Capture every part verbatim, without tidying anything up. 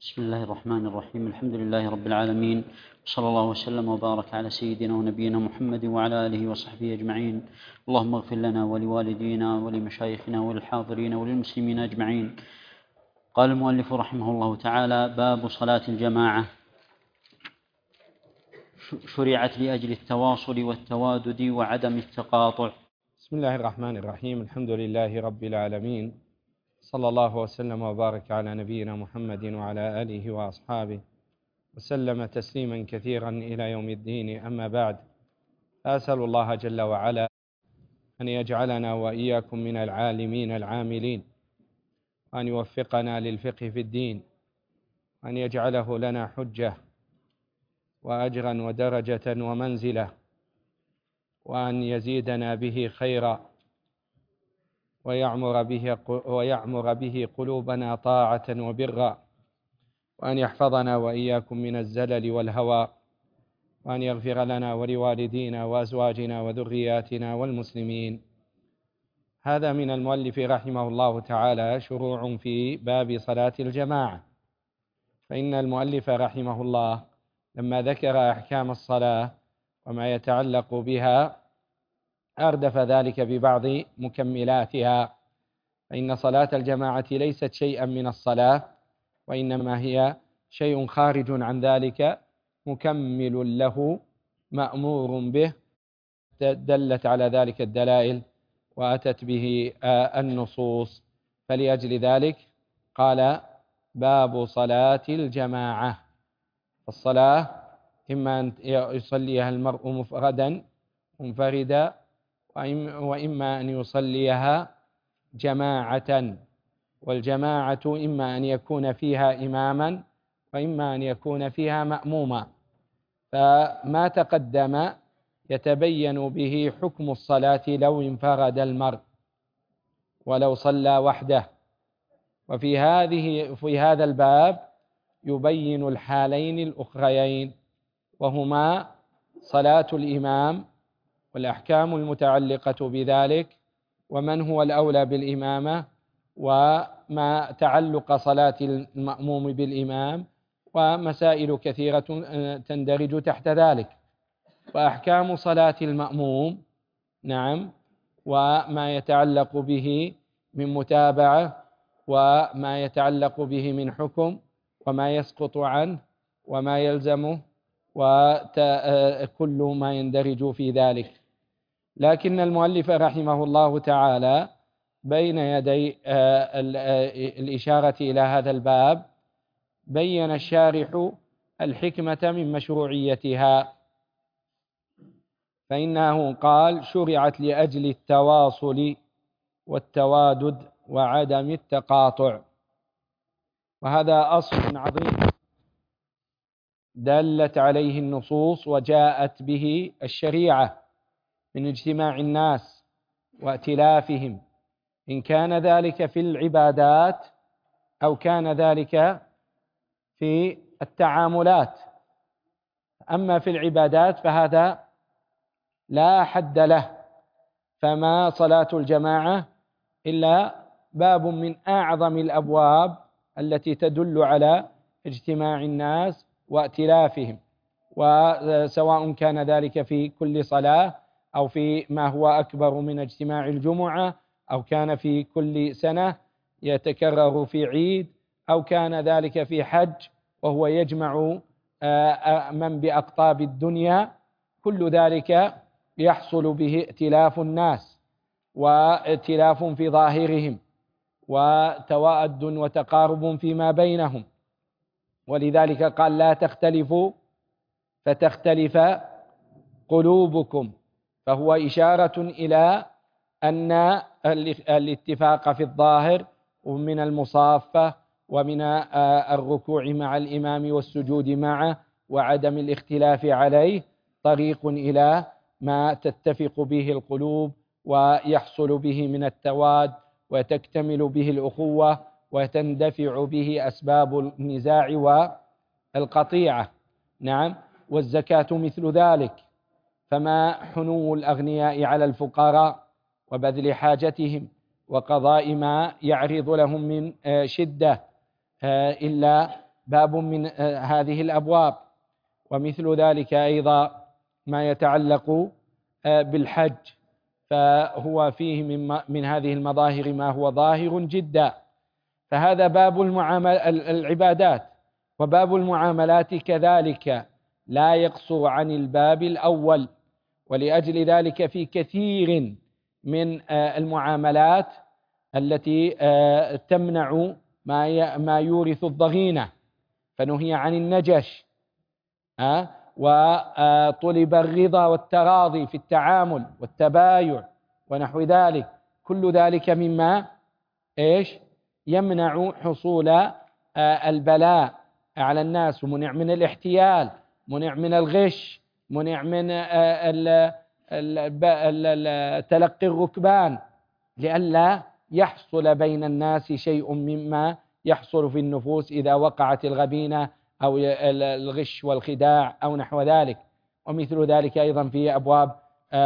بسم الله الرحمن الرحيم. الحمد لله رب العالمين، وصلى الله وسلم وبارك على سيدنا ونبينا محمد وعلى آله وصحبه أجمعين. اللهم اغفر لنا ولوالدينا ولمشايخنا وللحاضرين وللمسلمين أجمعين. قال المؤلف رحمه الله تعالى: باب صلاة الجماعة. شرعت لأجل التواصل والتوادد وعدم التقاطع. بسم الله الرحمن الرحيم. الحمد لله رب العالمين، صلى الله وسلم وبارك على نبينا محمد وعلى آله وأصحابه وسلم تسليما كثيرا إلى يوم الدين. أما بعد، أسأل الله جل وعلا أن يجعلنا وإياكم من العالمين العاملين، وأن يوفقنا للفقه في الدين، وأن يجعله لنا حجة وأجرا ودرجة ومنزلة، وأن يزيدنا به خيرا، ويعمر به ويعمر به قلوبنا طاعة وبرا، وأن يحفظنا وإياكم من الزلل والهوى، وأن يغفر لنا ولوالدينا وأزواجنا وذرياتنا والمسلمين. هذا من المؤلف رحمه الله تعالى شروع في باب صلاة الجماعة. فإن المؤلف رحمه الله لما ذكر أحكام الصلاة وما يتعلق بها أردف ذلك ببعض مكملاتها، فإن صلاة الجماعة ليست شيئا من الصلاة، وإنما هي شيء خارج عن ذلك مكمل له مأمور به، دلت على ذلك الدلائل وأتت به النصوص. فلأجل ذلك قال: باب صلاة الجماعة. الصلاة إما أن يصليها المرء مفردا منفردا، وإما أن يصليها جماعة، والجماعة إما أن يكون فيها إماما وإما أن يكون فيها مأموما. فما تقدم يتبين به حكم الصلاة لو انفرد المرء ولو صلى وحده. وفي هذه في هذا الباب يبين الحالين الأخريين، وهما صلاة الإمام والأحكام المتعلقة بذلك، ومن هو الأولى بالإمامة، وما تعلق صلاة المأموم بالإمام، ومسائل كثيرة تندرج تحت ذلك. وأحكام صلاة المأموم، نعم، وما يتعلق به من متابعة، وما يتعلق به من حكم، وما يسقط عنه، وما يلزمه، وكل ما يندرج في ذلك. لكن المؤلف رحمه الله تعالى بين يدي الإشارة إلى هذا الباب بين الشارح الحكمة من مشروعيتها، فإنه قال: شرعت لأجل التواصل والتوادد وعدم التقاطع. وهذا أصل عظيم دلت عليه النصوص وجاءت به الشريعة من اجتماع الناس وائتلافهم، إن كان ذلك في العبادات أو كان ذلك في التعاملات. أما في العبادات فهذا لا حد له، فما صلاة الجماعة إلا باب من أعظم الأبواب التي تدل على اجتماع الناس وائتلافهم، وسواء كان ذلك في كل صلاة أو في ما هو أكبر من اجتماع الجمعة، أو كان في كل سنة يتكرر في عيد، أو كان ذلك في حج وهو يجمع من بأقطاب الدنيا. كل ذلك يحصل به ائتلاف الناس وائتلاف في ظاهرهم وتواد وتقارب فيما بينهم. ولذلك قال: لا تختلفوا فتختلف قلوبكم. فهو إشارة إلى أن الاتفاق في الظاهر ومن المصافة ومن الركوع مع الإمام والسجود معه وعدم الاختلاف عليه طريق إلى ما تتفق به القلوب ويحصل به من التواد، وتكتمل به الأخوة، وتندفع به أسباب النزاع والقطيعة. نعم. والزكاة مثل ذلك، فما حنو الأغنياء على الفقراء وبذل حاجتهم وقضاء ما يعرض لهم من شدة إلا باب من هذه الأبواب. ومثل ذلك أيضا ما يتعلق بالحج، فهو فيه من, من هذه المظاهر ما هو ظاهر جدا، فهذا باب المعامل العبادات. وباب المعاملات كذلك لا يقصر عن الباب الأول، ولأجل ذلك في كثير من المعاملات التي تمنع ما يورث الضغينة فنهي عن النجش، وطلب الرضا والتراضي في التعامل والتبايع ونحو ذلك، كل ذلك مما إيش يمنع حصول البلاء على الناس، ومنع من الاحتيال، منع من الغش، منع من تلقي الركبان، لئلا يحصل بين الناس شيء مما يحصل في النفوس إذا وقعت الغبينة أو الغش والخداع أو نحو ذلك. ومثل ذلك أيضا في أبواب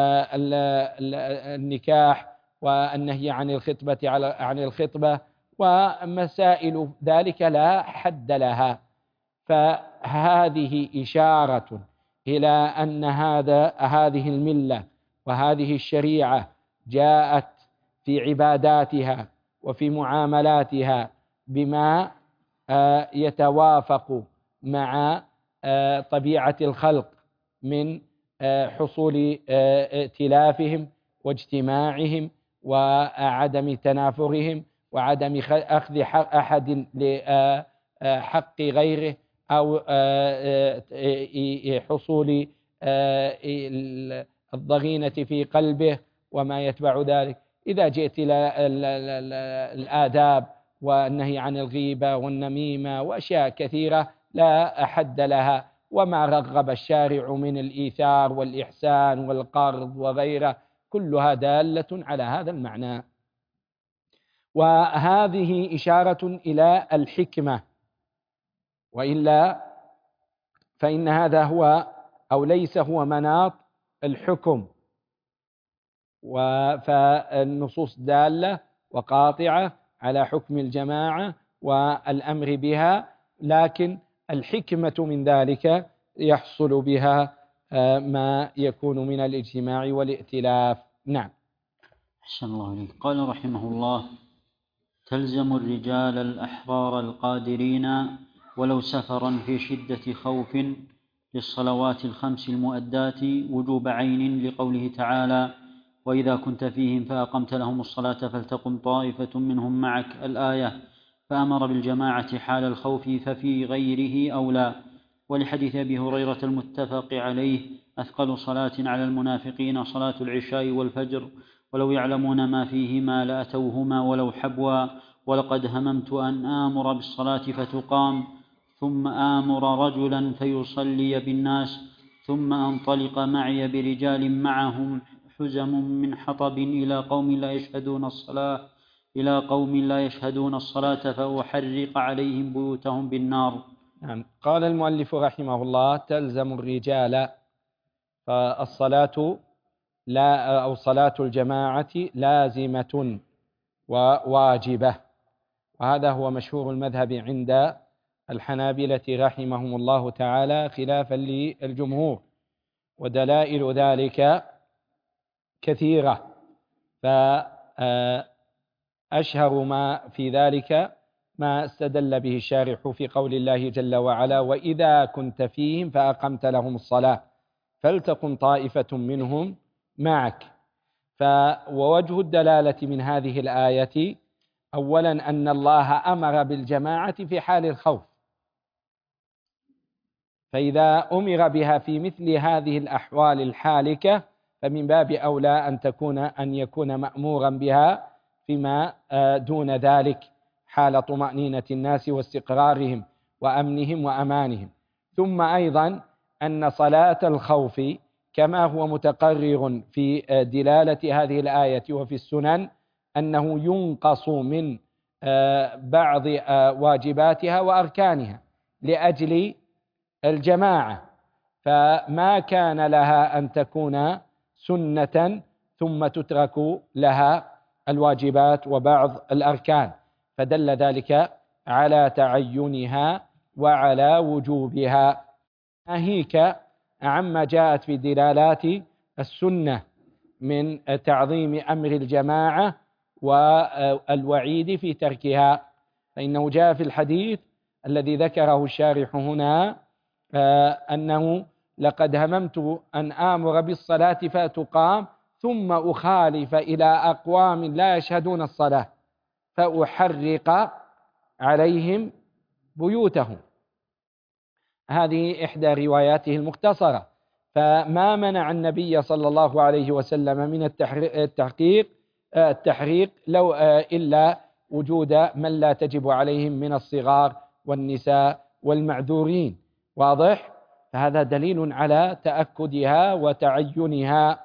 النكاح والنهي عن الخطبة عن الخطبة ومسائل ذلك لا حد لها. فهذه إشارة إلى أن هذا هذه الملة وهذه الشريعة جاءت في عباداتها وفي معاملاتها بما يتوافق مع طبيعة الخلق من حصول ائتلافهم واجتماعهم وعدم تنافرهم وعدم أخذ أحد لحق غيره أو حصول الضغينة في قلبه وما يتبع ذلك. إذا جئت إلى الآداب والنهي عن الغيبة والنميمة وأشياء كثيرة لا أحد لها، وما رغب الشارع من الإيثار والإحسان والقرض وغيره، كلها دالة على هذا المعنى. وهذه إشارة إلى الحكمة، وإلا فإن هذا هو أو ليس هو مناط الحكم، فالنصوص دالة وقاطعة على حكم الجماعة والأمر بها، لكن الحكمة من ذلك يحصل بها ما يكون من الاجتماع والائتلاف. نعم. أحسن الله إليك. قال رحمه الله: تلزم الرجال الأحرار القادرين ولو سفرا في شدة خوف للصلوات الخمس المؤدات وجوب عين، لقوله تعالى: وإذا كنت فيهم فأقمت لهم الصلاة فلتقم طائفة منهم معك، الآية، فأمر بالجماعة حال الخوف، ففي غيره أولى. ولحديث أبي هريرة المتفق عليه: أثقل صلاة على المنافقين صلاة العشاء والفجر، ولو يعلمون ما فيهما لأتوهما ولو حبوا، ولقد هممت أن آمر بالصلاة فتقام ثم آمر رجلا فيصلي بالناس ثم أنطلق معي برجال معهم حزم من حطب إلى قوم لا يشهدون الصلاة إلى قوم لا يشهدون الصلاة فأحرق عليهم بيوتهم بالنار. نعم. قال المؤلف رحمه الله: تلزم الرجال، فالصلاة لا أو صلاة الجماعة لازمة وواجبة، وهذا هو مشهور المذهب عند الحنابلة رحمهم الله تعالى خلافا للجمهور، ودلائل ذلك كثيرة، فأشهر ما في ذلك ما استدل به الشارح في قول الله جل وعلا: وإذا كنت فيهم فأقمت لهم الصلاة فلتقم طائفة منهم معك. فوجه الدلالة من هذه الآية أولا أن الله أمر بالجماعة في حال الخوف، فإذا أمر بها في مثل هذه الأحوال الحالكة فمن باب أولى أن تكون أن يكون مأمورا بها فيما دون ذلك حال طمأنينة الناس واستقرارهم وأمنهم وأمانهم. ثم أيضا أن صلاة الخوف كما هو متقرر في دلالة هذه الآية وفي السنن أنه ينقص من بعض واجباتها وأركانها لأجل الجماعة، فما كان لها أن تكون سنة ثم تترك لها الواجبات وبعض الأركان، فدل ذلك على تعينها وعلى وجوبها. ناهيك عما جاءت في دلالات السنة من تعظيم أمر الجماعة والوعيد في تركها، فإنه جاء في الحديث الذي ذكره الشارح هنا أنه لقد هممت أن آمر بالصلاة فتقام ثم أخالف إلى أقوام لا يشهدون الصلاة فأحرق عليهم بيوتهم. هذه إحدى رواياته المختصرة. فما منع النبي صلى الله عليه وسلم من التحقيق التحريق لو إلا وجود من لا تجب عليهم من الصغار والنساء والمعذورين. واضح؟ فهذا دليل على تأكدها وتعينها.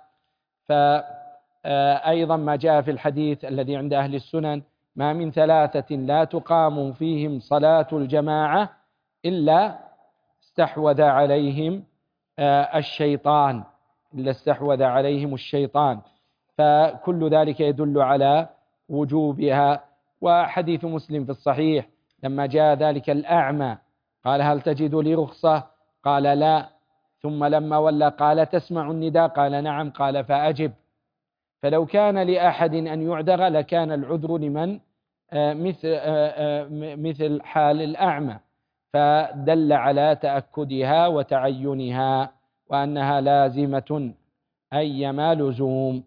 فأيضا ما جاء في الحديث الذي عند أهل السنن: ما من ثلاثة لا تقام فيهم صلاة الجماعة إلا استحوذ عليهم الشيطان إلا استحوذ عليهم الشيطان. فكل ذلك يدل على وجوبها. وحديث مسلم في الصحيح لما جاء ذلك الأعمى قال: هل تجد لي رخصة؟ قال: لا. ثم لما ولى قال: تسمع النداء؟ قال: نعم. قال: فأجب. فلو كان لأحد أن يعذر لكان العذر لمن مثل مثل حال الأعمى. فدل على تأكدها وتعينها وأنها لازمة أيما لزوم.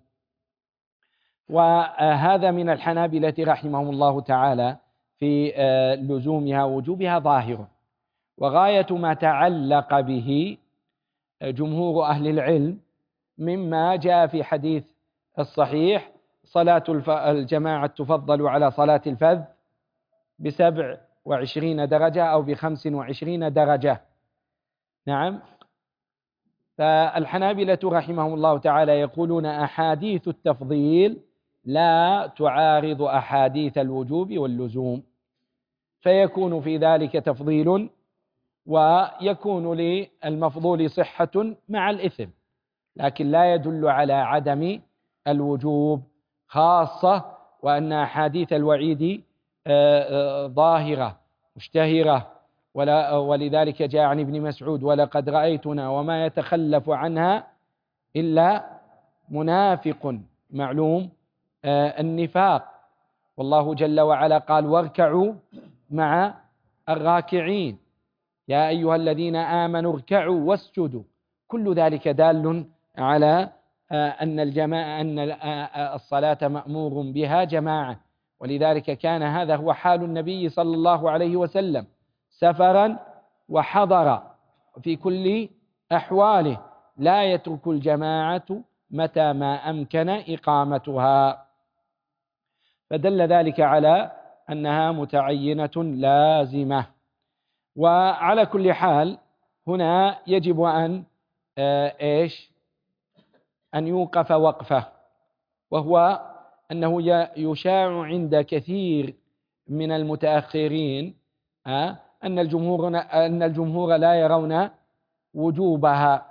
وهذا من الحنابلة رحمهم الله تعالى في لزومها ووجوبها ظاهر. وغاية ما تعلق به جمهور أهل العلم مما جاء في حديث الصحيح: صلاة الجماعة تفضل على صلاة الفذ بسبع وعشرين درجة أو بخمس وعشرين درجة. نعم. فالحنابلة رحمهم الله تعالى يقولون: أحاديث التفضيل لا تعارض أحاديث الوجوب واللزوم، فيكون في ذلك تفضيل ويكون للمفضول صحة مع الإثم، لكن لا يدل على عدم الوجوب، خاصة وأن أحاديث الوعيد ظاهرة مشتهرة. ولذلك جاء عن ابن مسعود: ولقد رأيتنا وما يتخلف عنها إلا منافق معلوم النفاق. والله جل وعلا قال: واركعوا مع الراكعين، يا أيها الذين آمنوا اركعوا واسجدوا. كل ذلك دال على أن الجماعة أن الصلاة مأمور بها جماعة. ولذلك كان هذا هو حال النبي صلى الله عليه وسلم سفرا وحضر في كل أحواله، لا يترك الجماعة متى ما أمكن إقامتها. فدل ذلك على أنها متعينة لازمة. وعلى كل حال هنا يجب أن إيش أن يوقف وقفة، وهو أنه يشاع عند كثير من المتأخرين أن الجمهور أن الجمهور لا يرون وجوبها،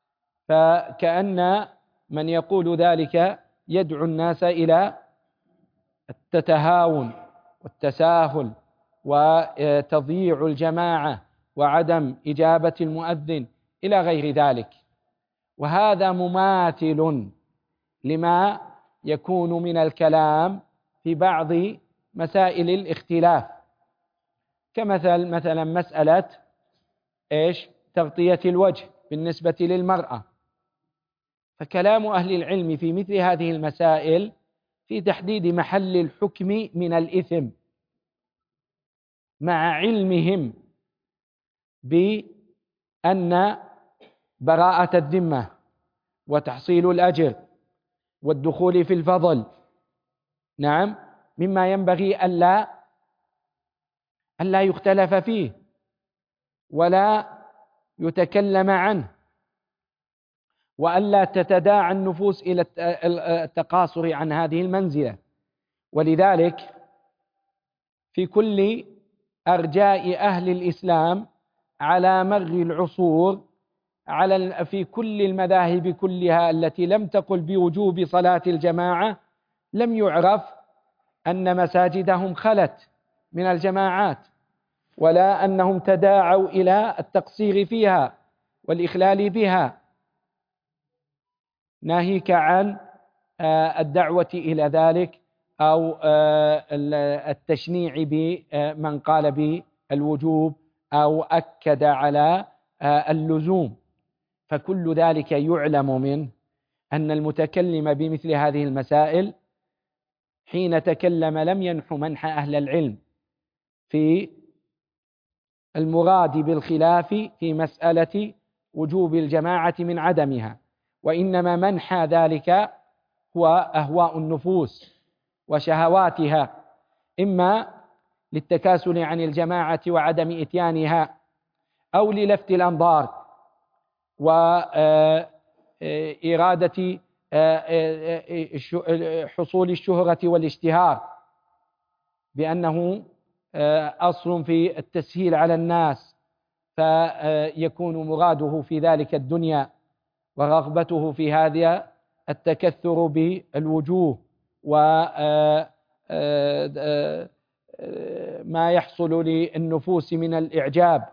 فكأن من يقول ذلك يدعو الناس إلى التهاون والتساهل وتضييع الجماعة وعدم إجابة المؤذن إلى غير ذلك. وهذا مماثل لما يكون من الكلام في بعض مسائل الاختلاف، كمثل مثلا مسألة إيش تغطية الوجه بالنسبة للمرأة. فكلام أهل العلم في مثل هذه المسائل في تحديد محل الحكم من الإثم، مع علمهم بأن براءة الذمة وتحصيل الأجر والدخول في الفضل نعم مما ينبغي ألا ألا يختلف فيه ولا يتكلم عنه، وألا تتداعى النفوس إلى التقاصر عن هذه المنزلة. ولذلك في كل أرجاء أهل الإسلام على مر العصور، على في كل المذاهب كلها التي لم تقل بوجوب صلاة الجماعة، لم يعرف أن مساجدهم خلت من الجماعات، ولا أنهم تداعوا إلى التقصير فيها والإخلال بها، ناهيك عن الدعوة إلى ذلك أو التشنيع بمن قال بالوجوب أو أكد على اللزوم. فكل ذلك يعلم منه أن المتكلم بمثل هذه المسائل حين تكلم لم ينح منح أهل العلم في المراد بالخلاف في مسألة وجوب الجماعة من عدمها، وإنما منحى ذلك هو أهواء النفوس وشهواتها، إما للتكاسل عن الجماعة وعدم إتيانها، أو للفت الأنظار وإرادة حصول الشهرة والاشتهار بأنه أصل في التسهيل على الناس، فيكون مراده في ذلك الدنيا ورغبته في هذا التكثر بالوجوه وما يحصل للنفوس من الإعجاب.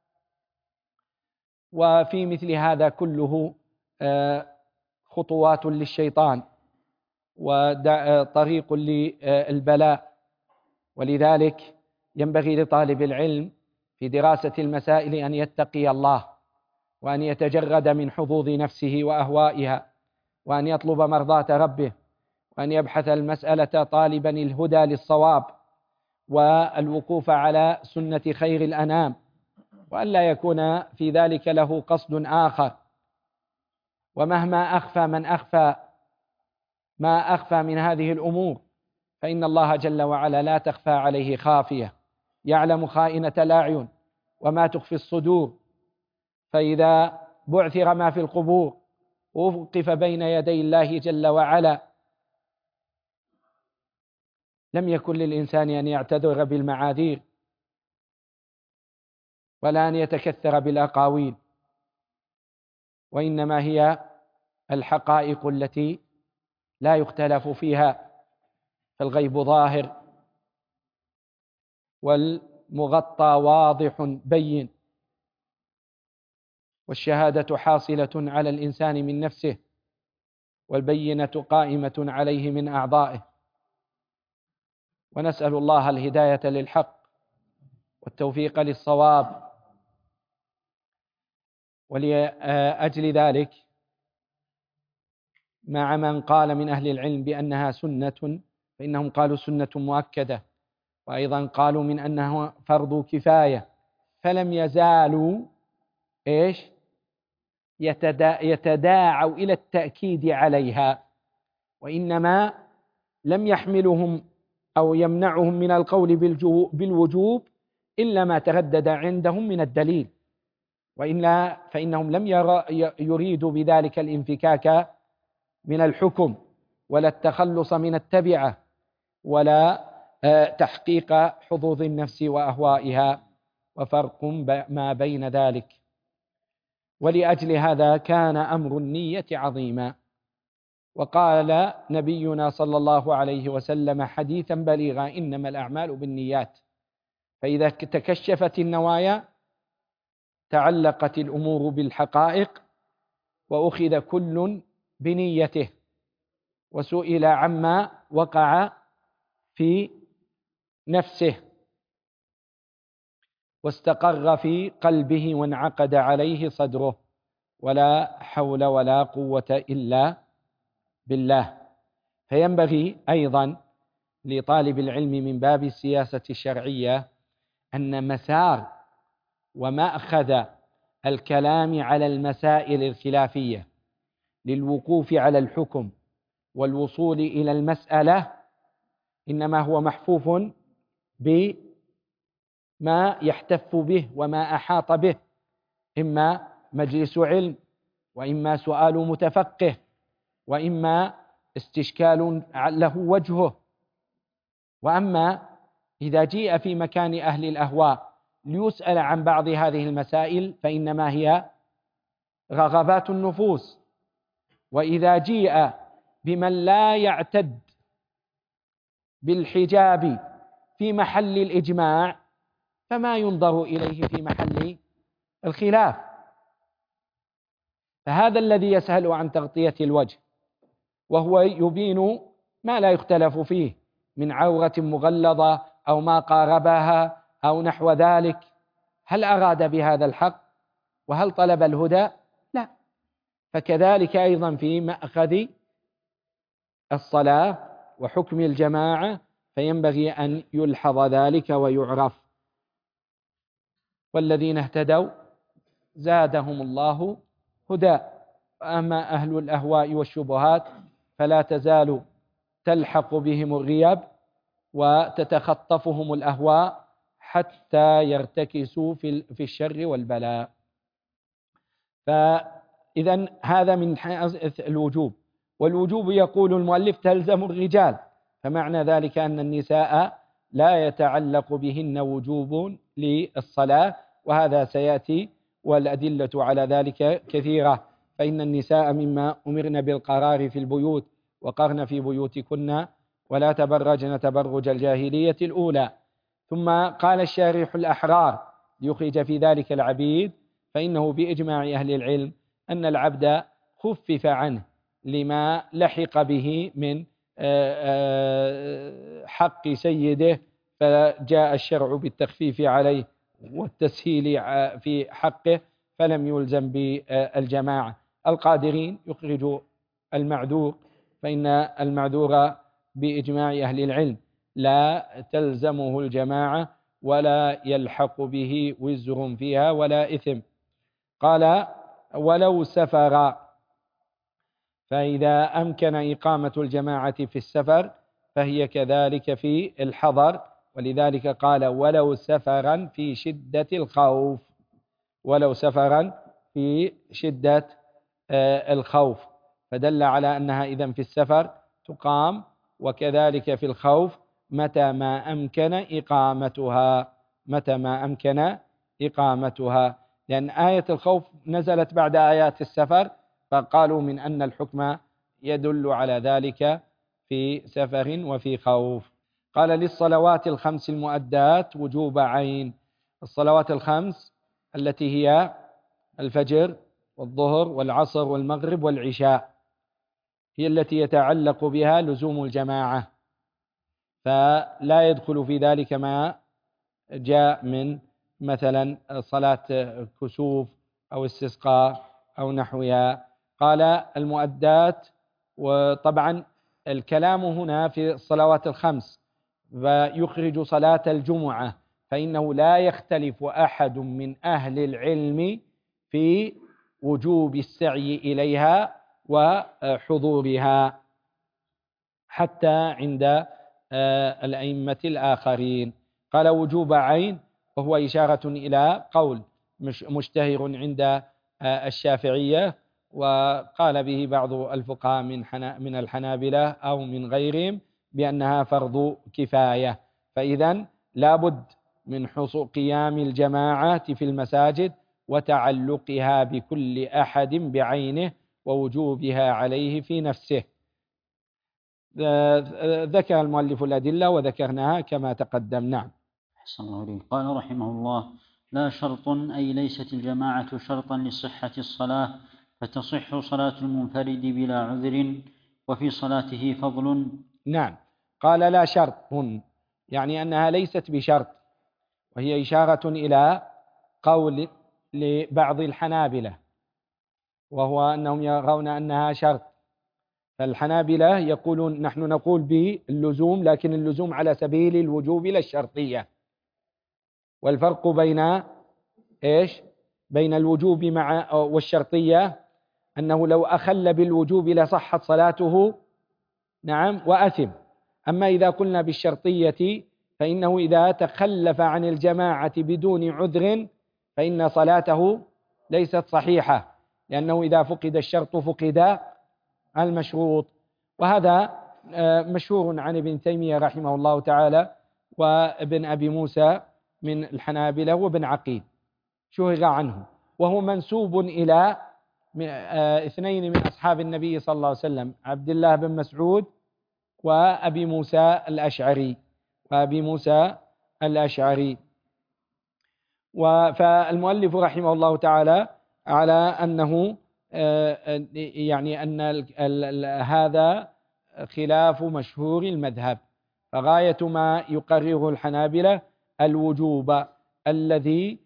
وفي مثل هذا كله خطوات للشيطان وطريق للبلاء. ولذلك ينبغي لطالب العلم في دراسة المسائل أن يتقي الله، وأن يتجرد من حظوظ نفسه وأهوائها، وأن يطلب مرضاة ربه، وأن يبحث المسألة طالبا الهدى للصواب والوقوف على سنة خير الأنام، وأن لا يكون في ذلك له قصد آخر. ومهما أخفى من أخفى ما أخفى من هذه الأمور، فإن الله جل وعلا لا تخفى عليه خافية، يعلم خائنة الأعين وما تخفي الصدور. فإذا بعثر ما في القبور ووقف بين يدي الله جل وعلا لم يكن للإنسان أن يعتذر بالمعاذير ولا أن يتكثر بالأقاويل، وإنما هي الحقائق التي لا يختلف فيها، فالغيب ظاهر والمغطى واضح بين، والشهادة حاصلة على الإنسان من نفسه، والبينة قائمة عليه من أعضائه. ونسأل الله الهداية للحق والتوفيق للصواب. ولأجل ذلك مع من قال من أهل العلم بأنها سنة، فإنهم قالوا سنة مؤكدة، وأيضا قالوا من أنه فرض كفاية، فلم يزالوا إيش يتدا يتداعوا إلى التأكيد عليها، وإنما لم يحملهم أو يمنعهم من القول بالوجوب إلا ما تردد عندهم من الدليل، وإلا فإنهم لم يريدوا بذلك الانفكاك من الحكم ولا التخلص من التبعة ولا تحقيق حظوظ النفس وأهوائها، وفرق ما بين ذلك. ولأجل هذا كان أمر النية عظيما. وقال نبينا صلى الله عليه وسلم حديثا بليغا: إنما الأعمال بالنيات، فإذا تكشفت النوايا تعلقت الأمور بالحقائق، وأخذ كل بنيته، وسئل عما وقع في نفسه واستقر في قلبه وانعقد عليه صدره، ولا حول ولا قوة إلا بالله. فينبغي أيضا لطالب العلم من باب السياسة الشرعية أن مسار ومأخذ الكلام على المسائل الخلافية للوقوف على الحكم والوصول إلى المسألة إنما هو محفوف بما يحتف به وما أحاط به، إما مجلس علم، وإما سؤال متفقه، وإما استشكال له وجهه. وأما إذا جيء في مكان أهل الأهواء ليسأل عن بعض هذه المسائل فإنما هي رغبات النفوس، وإذا جيء بمن لا يعتد بالحجاب في محل الإجماع فما ينظر إليه في محل الخلاف. فهذا الذي يسهل عن تغطية الوجه، وهو يبين ما لا يختلف فيه من عورة مغلظة أو ما قاربها أو نحو ذلك. هل أراد بهذا الحق؟ وهل طلب الهدى؟ لا. فكذلك أيضا في مأخذ الصلاة وحكم الجماعة فينبغي أن يلحظ ذلك ويعرف. والذين اهتدوا زادهم الله هدى. أما أهل الأهواء والشبهات فلا تزال تلحق بهم الريب وتتخطفهم الأهواء حتى يرتكسوا في الشر والبلاء. فإذا هذا من الوجوب. والوجوب يقول المؤلف تلزم الرجال، فمعنى ذلك أن النساء لا يتعلق بهن وجوب للصلاة، وهذا سيأتي والأدلة على ذلك كثيرة. فإن النساء مما أمرن بالقرار في البيوت وقرن في بيوتكن ولا تبرجن تبرج الجاهلية الأولى. ثم قال الشارح الأحرار ليخرج في ذلك العبيد، فإنه بإجماع أهل العلم أن العبد خفف عنه لما لحق به من حق سيده، فجاء الشرع بالتخفيف عليه والتسهيل في حقه، فلم يلزم بالجماعة. القادرين يخرج المعذور، فإن المعذور بإجماع أهل العلم لا تلزمه الجماعة ولا يلحق به وزر فيها ولا إثم. قال ولو سفر، فإذا أمكن إقامة الجماعة في السفر فهي كذلك في الحضر، ولذلك قال ولو سفرا في شدة الخوف، ولو سفرا في شدة الخوف، فدل على أنها إذن في السفر تقام، وكذلك في الخوف متى ما أمكن إقامتها، متى ما أمكن إقامتها، لأن آية الخوف نزلت بعد آيات السفر، فقالوا من أن الحكم يدل على ذلك في سفر وفي خوف. قال للصلوات الخمس المؤدات وجوب عين. الصلوات الخمس التي هي الفجر والظهر والعصر والمغرب والعشاء هي التي يتعلق بها لزوم الجماعة، فلا يدخل في ذلك ما جاء من مثلا صلاة كسوف أو استسقاء أو نحوها. قال المؤدات، وطبعا الكلام هنا في الصلوات الخمس، ويخرج صلاة الجمعة، فإنه لا يختلف أحد من أهل العلم في وجوب السعي إليها وحضورها حتى عند الأئمة الآخرين. قال وجوب عين، وهو إشارة إلى قول مشتهر عند الشافعية، وقال به بعض الفقهاء من من الحنابلة أو من غيرهم بأنها فرض كفاية. فإذا لابد من حصول قيام الجماعات في المساجد وتعلقها بكل أحد بعينه ووجوبها عليه في نفسه. ذكر المؤلف الأدلة وذكرناها كما تقدم. نعم. أحسن الله إليك. قال رحمه الله: لا شرط، أي ليست الجماعة شرطا لصحة الصلاة، فتصح صلاة المنفرد بلا عذر، وفي صلاته فضل. نعم. قال لا شرط، يعني أنها ليست بشرط، وهي إشارة إلى قول لبعض الحنابلة، وهو أنهم يرون أنها شرط. فالحنابلة يقولون نحن نقول باللزوم، لكن اللزوم على سبيل الوجوب لا الشرطية. والفرق بين إيش؟ بين الوجوب مع والشرطية أنه لو أخل بالوجوب لصحت صلاته، نعم، وأثم. أما إذا قلنا بالشرطية فإنه إذا تخلف عن الجماعة بدون عذر فإن صلاته ليست صحيحة، لأنه إذا فقد الشرط فقد المشروط. وهذا مشهور عن ابن تيمية رحمه الله تعالى وابن أبي موسى من الحنابلة وابن عقيل شهر عنه، وهو منسوب إلى اثنين من أصحاب النبي صلى الله عليه وسلم، عبد الله بن مسعود وأبي موسى الأشعري وأبي موسى الأشعري فالمؤلف رحمه الله تعالى على أنه يعني أن هذا خلاف مشهور المذهب، فغاية ما يقرره الحنابلة الوجوب الذي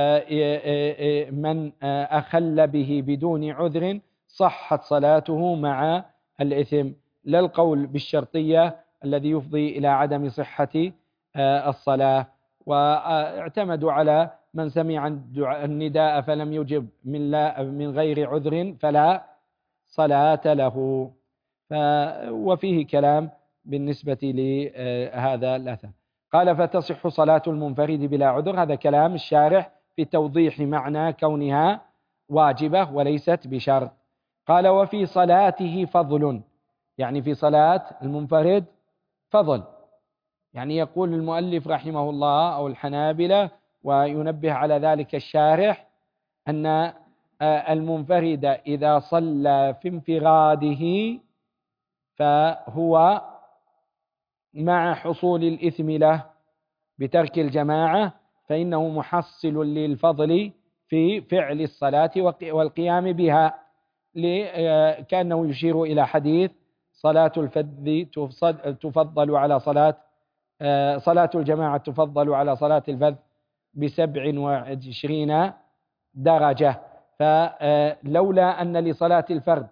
من أخل به بدون عذر صحت صلاته مع الإثم، لا القول بالشرطية الذي يفضي إلى عدم صحة الصلاة. واعتمدوا على من سمع النداء فلم يجب من, لا من غير عذر فلا صلاة له. وفيه كلام بالنسبة لهذا الأثر. قال فتصح صلاة المنفرد بلا عذر، هذا كلام الشارح في توضيح معنى كونها واجبة وليست بشرط. قال وفي صلاته فضل، يعني في صلاة المنفرد فضل، يعني يقول المؤلف رحمه الله أو الحنابلة وينبه على ذلك الشارح أن المنفرد إذا صلى في انفراده فهو مع حصول الإثم له بترك الجماعة فإنه محصل للفضل في فعل الصلاة والقيام بها، كأنه يشير إلى حديث صلاة الفذ تفضل على صلاة صلاة الجماعة تفضل على صلاة الفذ بسبع وعشرين درجة. فلولا أن لصلاة الفرد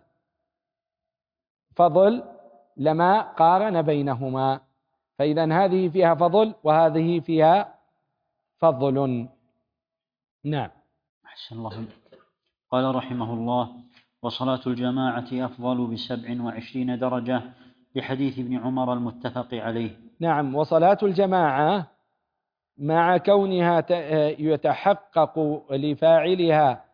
فضل لما قارن بينهما، فإذا هذه فيها فضل وهذه فيها فضل. نعم. أحسن الله. قال رحمه الله وصلاة الجماعة أفضل بسبع وعشرين درجة لحديث ابن عمر المتفق عليه. نعم. وصلاة الجماعة مع كونها يتحقق لفاعلها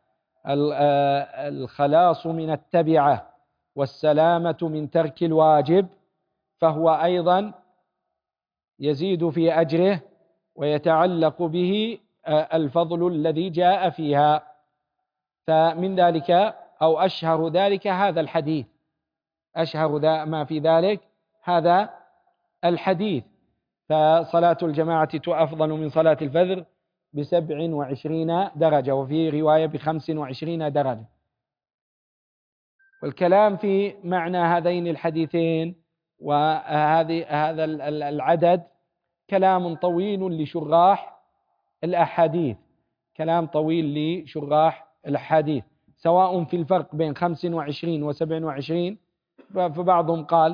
الخلاص من التبعة والسلامة من ترك الواجب، فهو أيضا يزيد في أجره ويتعلق به الفضل الذي جاء فيها. فمن ذلك أو أشهر ذلك هذا الحديث، أشهر ما في ذلك هذا الحديث. فصلاة الجماعة أفضل من صلاة الفجر بسبع وعشرين درجة، وفي رواية بخمس وعشرين درجة. والكلام في معنى هذين الحديثين وهذه هذا العدد كلام طويل لشراح الأحاديث، كلام طويل لشراح الأحاديث، سواء في الفرق بين خمس وعشرين وسبع وعشرين، فبعضهم قال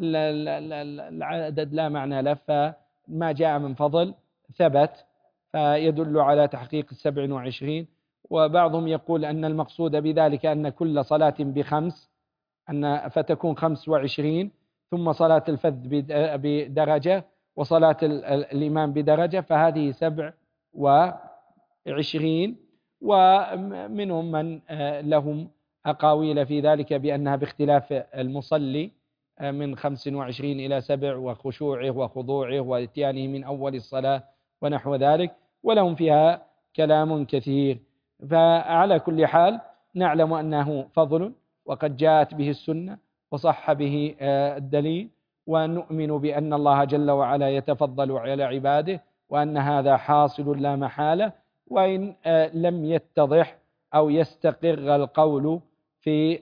العدد لا معنى له، فما جاء من فضل ثبت فيدل على تحقيق السبع وعشرين. وبعضهم يقول أن المقصود بذلك أن كل صلاة بخمس، أن فتكون خمس وعشرين، ثم صلاة الفذ بدرجة وصلاة الإمام بدرجة، فهذه سبع وعشرين. ومنهم من لهم أقاويل في ذلك بأنها باختلاف المصلي من خمس وعشرين إلى سبع، وخشوعه وخضوعه واتيانه من أول الصلاة ونحو ذلك، ولهم فيها كلام كثير. فعلى كل حال نعلم أنه فضل وقد جاءت به السنة وصح به الدليل، ونؤمن بأن الله جل وعلا يتفضل على عباده، وأن هذا حاصل لا محالة، وإن لم يتضح أو يستقر القول في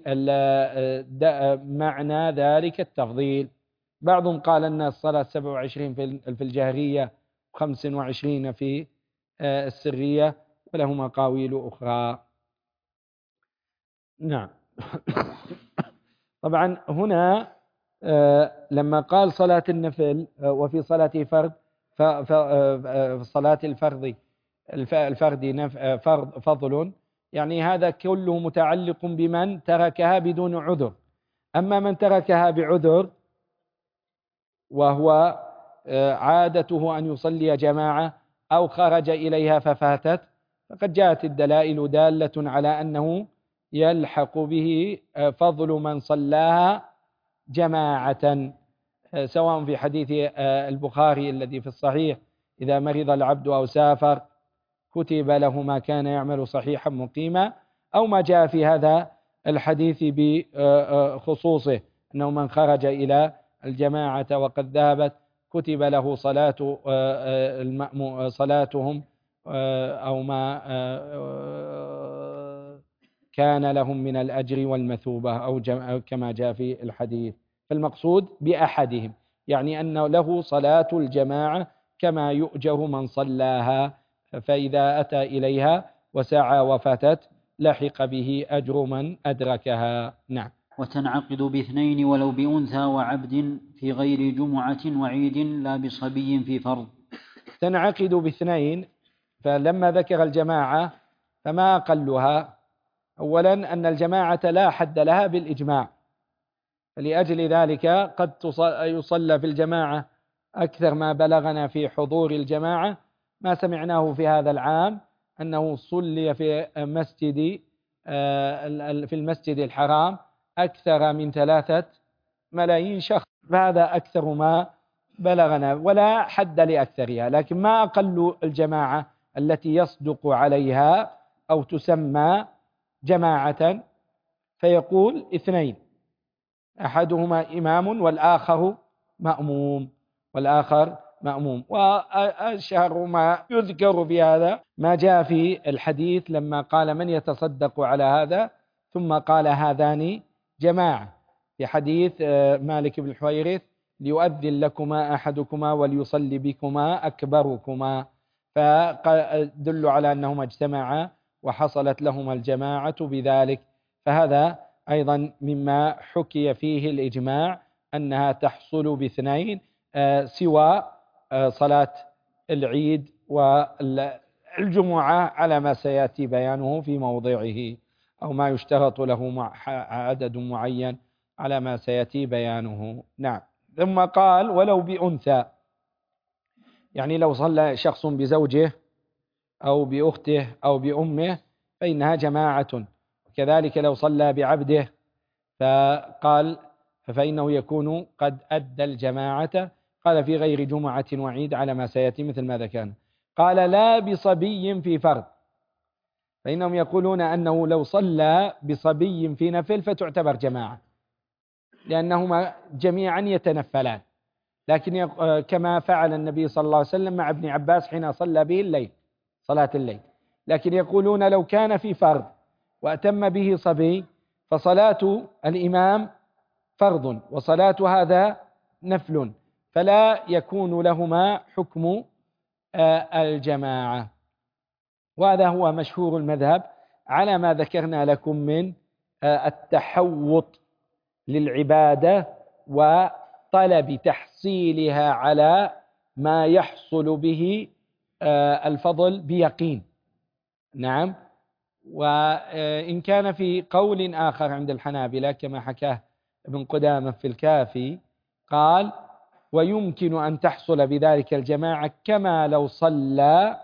معنى ذلك التفضيل. بعضهم قال أن الصلاة سبع وعشرين في الجهرية وخمس وعشرين في السرية، ولهم أقاويل أخرى. نعم. طبعا هنا لما قال صلاة النفل وفي صلاة فرد، فصلاة الفرد الفرد فضل، يعني هذا كله متعلق بمن تركها بدون عذر. أما من تركها بعذر وهو عادته أن يصلي جماعة أو خرج إليها ففاتت، فقد جاءت الدلائل دالة على أنه يلحق به فضل من صلاها جماعة، سواء في حديث البخاري الذي في الصحيح إذا مرض العبد أو سافر كتب له ما كان يعمل صحيحا مقيما، أو ما جاء في هذا الحديث بخصوصه أنه من خرج إلى الجماعة وقد ذهبت كتب له صلاة صلاتهم أو ما كان لهم من الأجر والمثوبة أو كما جاء في الحديث. فالمقصود بأحدهم يعني أنه له صلاة الجماعة كما يؤجر من صلاها، فإذا أتى إليها وسعى وفاتت لحق به أجر من أدركها. نعم. وتنعقد باثنين ولو بأنثى وعبد في غير جمعة وعيد لا بصبي في فرض. تنعقد باثنين، فلما ذكر الجماعة فما أقلها؟ أولا أن الجماعة لا حد لها بالإجماع، لأجل ذلك قد يصلى في الجماعة أكثر ما بلغنا في حضور الجماعة ما سمعناه في هذا العام أنه صلي في مسجد في المسجد الحرام أكثر من ثلاثة ملايين شخص، فهذا أكثر ما بلغنا ولا حد لأكثرها. لكن ما أقل الجماعة التي يصدق عليها أو تسمى جماعة؟ فيقول اثنين، أحدهما إمام والآخر مأموم والآخر مأموم. وأشهر ما يذكر في هذا ما جاء في الحديث لما قال من يتصدق على هذا، ثم قال هذان جماعة، في حديث مالك بن الحويرث ليؤذن لكما أحدكما وليصلي بكما أكبركما، فدل على أنهما اجتمعا وحصلت لهما الجماعة بذلك. فهذا أيضا مما حكي فيه الإجماع أنها تحصل باثنين سوى صلاة العيد والجمعة على ما سيأتي بيانه في موضعه، أو ما يشترط له عدد معين على ما سيأتي بيانه. نعم. ثم قال ولو بأنثى، يعني لو صلى شخص بزوجه أو بأخته أو بأمه فإنها جماعة، كذلك لو صلى بعبده فقال فإنه يكون قد أدى الجماعة. قال في غير جمعة وعيد على ما سيأتي مثل ما ذكرنا. قال لا بصبي في فرض، فإنهم يقولون أنه لو صلى بصبي في نفل فتعتبر جماعة لأنهما جميعا يتنفلان، لكن كما فعل النبي صلى الله عليه وسلم مع ابن عباس حين صلى به الليل صلاة الليل. لكن يقولون لو كان في فرض وأتم به صبي فصلاة الإمام فرض وصلاة هذا نفل، فلا يكون لهما حكم الجماعة. وهذا هو مشهور المذهب على ما ذكرنا لكم من التحوط للعبادة وطلب تحصيلها على ما يحصل به الفضل بيقين. نعم. وإن كان في قول آخر عند الحنابلة كما حكاه ابن قدامة في الكافي قال ويمكن أن تحصل بذلك الجماعة كما لو صلى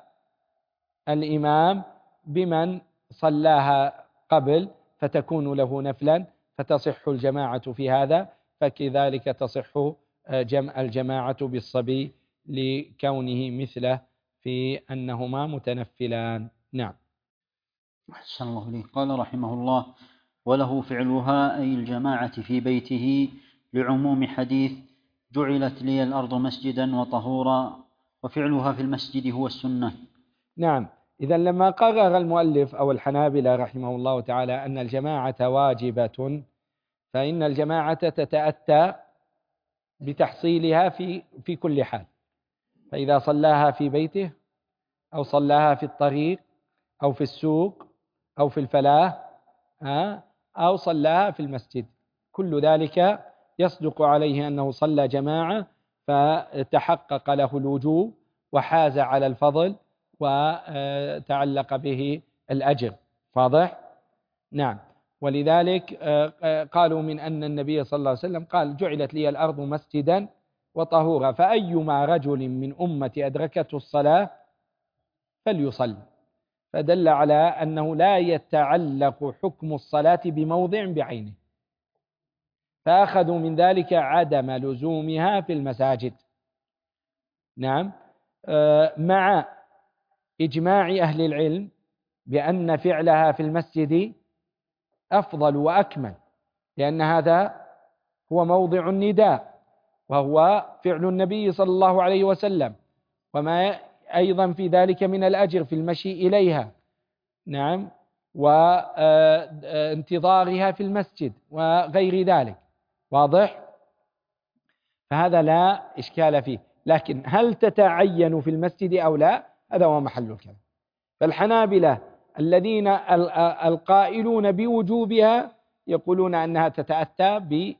الإمام بمن صلاها قبل فتكون له نفلا فتصح الجماعة في هذا، فكذلك تصح جمع الجماعة بالصبي لكونه مثله في أنهما متنفلان. نعم. أحسن الله إليك. قال رحمه الله وله فعلها أي الجماعة في بيته لعموم حديث جعلت لي الأرض مسجدا وطهورا، وفعلها في المسجد هو السنة. نعم. إذا لما قرر المؤلف أو الحنابلة رحمه الله تعالى أن الجماعة واجبة، فإن الجماعة تتأتى بتحصيلها في في كل حال، فإذا صلاها في بيته أو صلاها في الطريق أو في السوق أو في الفلاة أو صلاها في المسجد، كل ذلك يصدق عليه أنه صلى جماعة فتحقق له الوجوب وحاز على الفضل وتعلق به الأجر. واضح؟ نعم. ولذلك قالوا من أن النبي صلى الله عليه وسلم قال جعلت لي الأرض مسجدا وطهورا، فأيما رجل من أمتي أدركته الصلاة فليصلي، فدل على أنه لا يتعلق حكم الصلاة بموضع بعينه، فأخذوا من ذلك عدم لزومها في المساجد. نعم. مع إجماع أهل العلم بأن فعلها في المسجد أفضل وأكمل، لأن هذا هو موضع النداء وهو فعل النبي صلى الله عليه وسلم، وما أيضا في ذلك من الأجر في المشي إليها، نعم، وانتظارها في المسجد وغير ذلك، واضح؟ فهذا لا إشكال فيه، لكن هل تتعين في المسجد أو لا؟ هذا هو محل الكلام. فالحنابلة الذين القائلون بوجوبها يقولون أنها تتأتى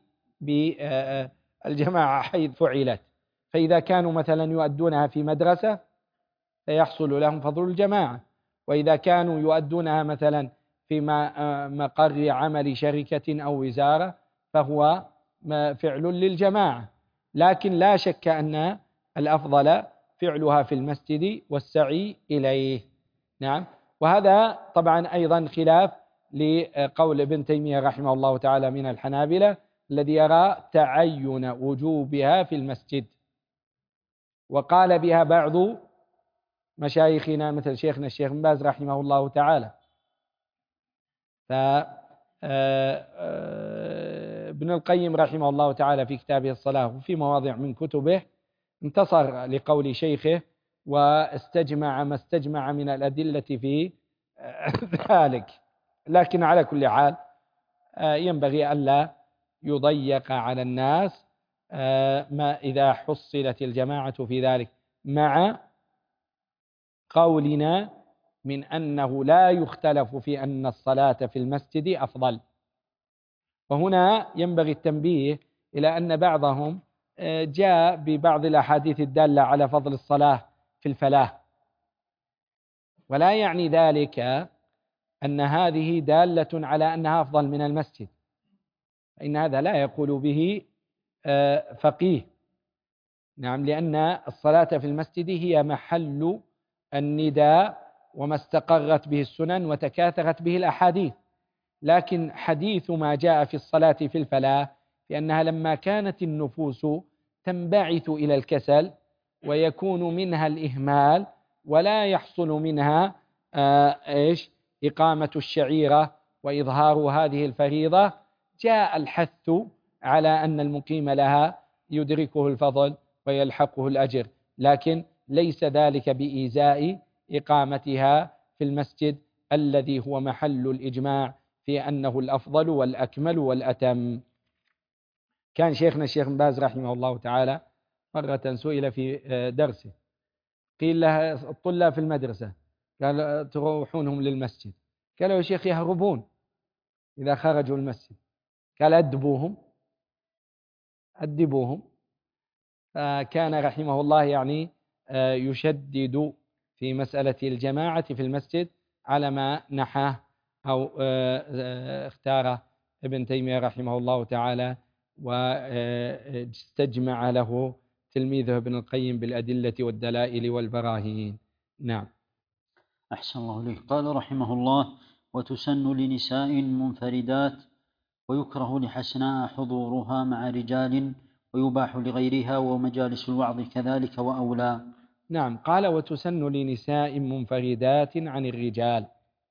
بالجماعة حيث فعلت، فإذا كانوا مثلا يؤدونها في مدرسة فيحصل لهم فضل الجماعة، وإذا كانوا يؤدونها مثلا في مقر عمل شركة أو وزارة فهو فعل للجماعة، لكن لا شك أن الأفضل فعلها في المسجد والسعي إليه. نعم، وهذا طبعا أيضا خلاف لقول ابن تيمية رحمه الله تعالى من الحنابلة الذي يرى تعين وجوبها في المسجد، وقال بها بعض مشايخنا مثل شيخنا الشيخ بن باز رحمه الله تعالى. فابن القيم رحمه الله تعالى في كتابه الصلاة وفي مواضع من كتبه انتصر لقول شيخه واستجمع ما استجمع من الأدلة في ذلك، لكن على كل حال ينبغي ألا يضيق على الناس ما إذا حصلت الجماعة في ذلك، مع قولنا من أنه لا يختلف في أن الصلاة في المسجد أفضل. وهنا ينبغي التنبيه إلى أن بعضهم جاء ببعض الأحاديث الدالة على فضل الصلاة في الفلاة، ولا يعني ذلك أن هذه دالة على أنها أفضل من المسجد، إن هذا لا يقول به فقيه. نعم، لأن الصلاة في المسجد هي محل النداء وما استقرت به السنن وتكاثرت به الأحاديث، لكن حديث ما جاء في الصلاة في الفلاة لأنها لما كانت النفوس تنبعث إلى الكسل ويكون منها الإهمال ولا يحصل منها آه إيش إقامة الشعيرة وإظهار هذه الفريضة، جاء الحث على أن المقيم لها يدركه الفضل ويلحقه الأجر، لكن ليس ذلك بإيزاء إقامتها في المسجد الذي هو محل الإجماع في أنه الأفضل والأكمل والأتم. كان شيخنا الشيخ بن باز رحمه الله تعالى مرة سئل في درسه، قيل له الطلاب في المدرسة قال تروحونهم للمسجد، قال يا شيخ يهربون إذا خرجوا المسجد، قال أدبوهم أدبوهم. فكان رحمه الله يعني يشدد في مسألة الجماعة في المسجد على ما نحاه أو اختاره ابن تيمية رحمه الله تعالى واستجمع له تلميذه ابن القيم بالأدلة والدلائل والبراهين. نعم. أحسن الله إليك. قال رحمه الله: وتسن لنساء منفردات ويكره لحسناء حضورها مع رجال ويباح لغيرها ومجالس الوعظ كذلك وأولى. نعم، قال وتسن لنساء منفردات عن الرجال.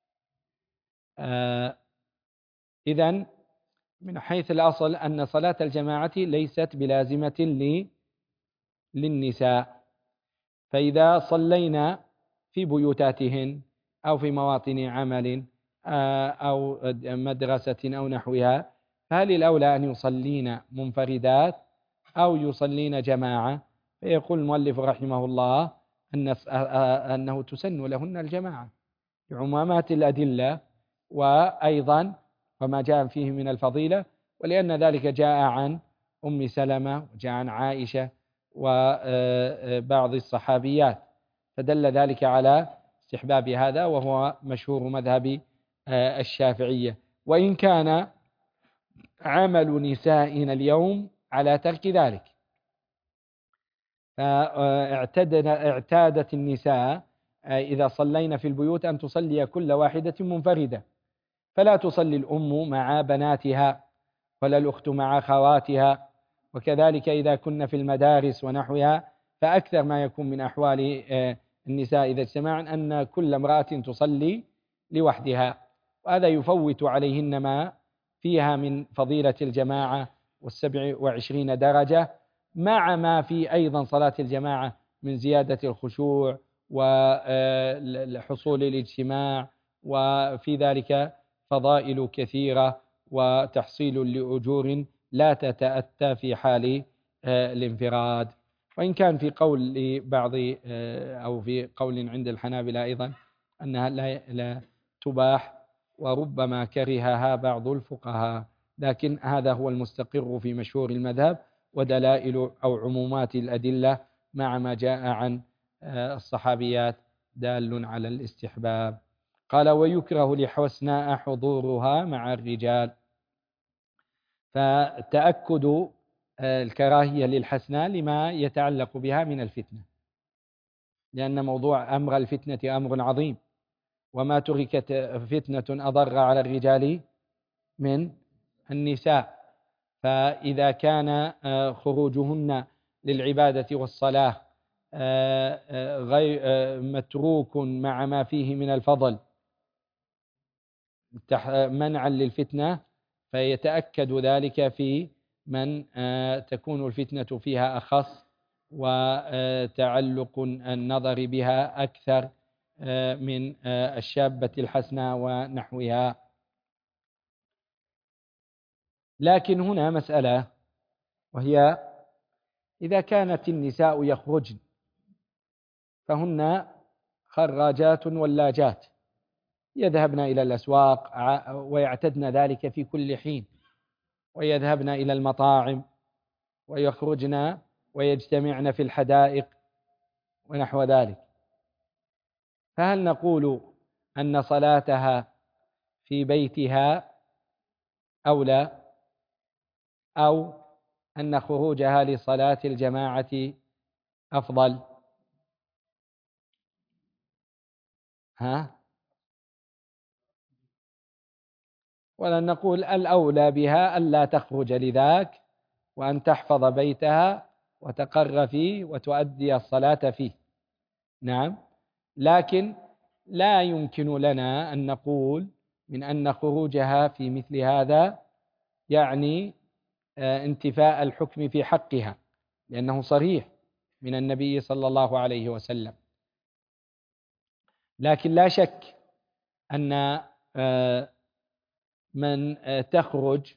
آه إذن من حيث الأصل أن صلاة الجماعة ليست بلازمة للنساء، فإذا صلينا في بيوتاتهن أو في مواطن عمل أو مدرسة أو نحوها، فهل الأولى أن يصلين منفردات أو يصلين جماعة؟ فيقول المؤلف رحمه الله أن أنه تسن لهن الجماعة لعمومات الأدلة وأيضا وما جاء فيه من الفضيلة، ولأن ذلك جاء عن أم سلمة وجاء عن عائشة وبعض الصحابيات، فدل ذلك على استحباب هذا، وهو مشهور مذهب الشافعية، وإن كان عمل نسائنا اليوم على ترك ذلك. فاعتادت النساء إذا صلينا في البيوت أن تصلي كل واحدة منفردة، فلا تصلي الأم مع بناتها ولا الأخت مع خواتها، وكذلك إذا كنا في المدارس ونحوها، فأكثر ما يكون من أحوال النساء إذا اجتمعن أن كل امرأة تصلي لوحدها، وهذا يفوت عليهن ما فيها من فضيلة الجماعة والسبع وعشرين درجة، مع ما في أيضا صلاة الجماعة من زيادة الخشوع وحصول الاجتماع، وفي ذلك فضائل كثيرة وتحصيل لأجور لا تتأتى في حال الانفراد. وإن كان في قول بعض أو في قول عند الحنابلة أيضا أنها لا تباح، وربما كرهها بعض الفقهاء، لكن هذا هو المستقر في مشهور المذهب، ودلائل أو عمومات الأدلة مع ما جاء عن الصحابيات دال على الاستحباب. قال: ويكره لحسناء حضورها مع الرجال. فتأكد الكراهية للحسناء لما يتعلق بها من الفتنة، لأن موضوع أمر الفتنة أمر عظيم، وما تركت فتنة أضر على الرجال من النساء. فإذا كان خروجهن للعبادة والصلاة غير متروك مع ما فيه من الفضل منعا للفتنة، فيتأكد ذلك في من تكون الفتنة فيها أخص وتعلق النظر بها أكثر من الشابة الحسنى ونحوها. لكن هنا مسألة، وهي إذا كانت النساء يخرجن فهن خراجات ولاجات، يذهبن إلى الأسواق ويعتدن ذلك في كل حين، ويذهبن إلى المطاعم ويخرجن ويجتمعن في الحدائق ونحو ذلك، فهل نقول أن صلاتها في بيتها أولى، أو أن خروجها لصلاة الجماعة أفضل؟ ها؟ ولن نقول الأولى بها ألا تخرج لذاك، وأن تحفظ بيتها وتقر فيه وتؤدي الصلاة فيه. نعم، لكن لا يمكن لنا أن نقول من أن خروجها في مثل هذا يعني انتفاء الحكم في حقها، لأنه صريح من النبي صلى الله عليه وسلم. لكن لا شك أن من تخرج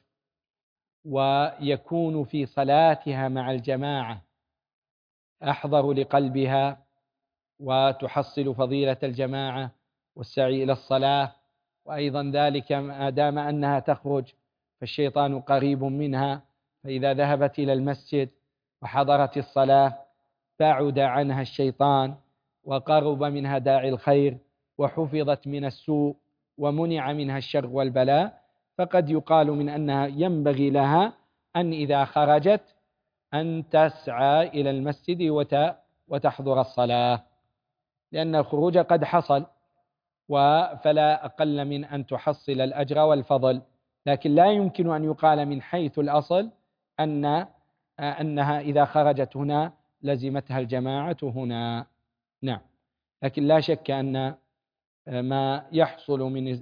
ويكون في صلاتها مع الجماعة أحضر لقلبها وتحصل فضيلة الجماعة والسعي إلى الصلاة، وأيضا ذلك ما دام أنها تخرج فالشيطان قريب منها، فإذا ذهبت إلى المسجد وحضرت الصلاة بعد عنها الشيطان وقرب منها داعي الخير وحفظت من السوء ومنع منها الشر والبلاء، فقد يقال من أنها ينبغي لها أن إذا خرجت أن تسعى إلى المسجد وتحضر الصلاة، لأن الخروج قد حصل، فلا أقل من أن تحصل الأجر والفضل. لكن لا يمكن أن يقال من حيث الأصل أن أنها إذا خرجت هنا لزمتها الجماعة هنا. نعم، لكن لا شك أن ما يحصل من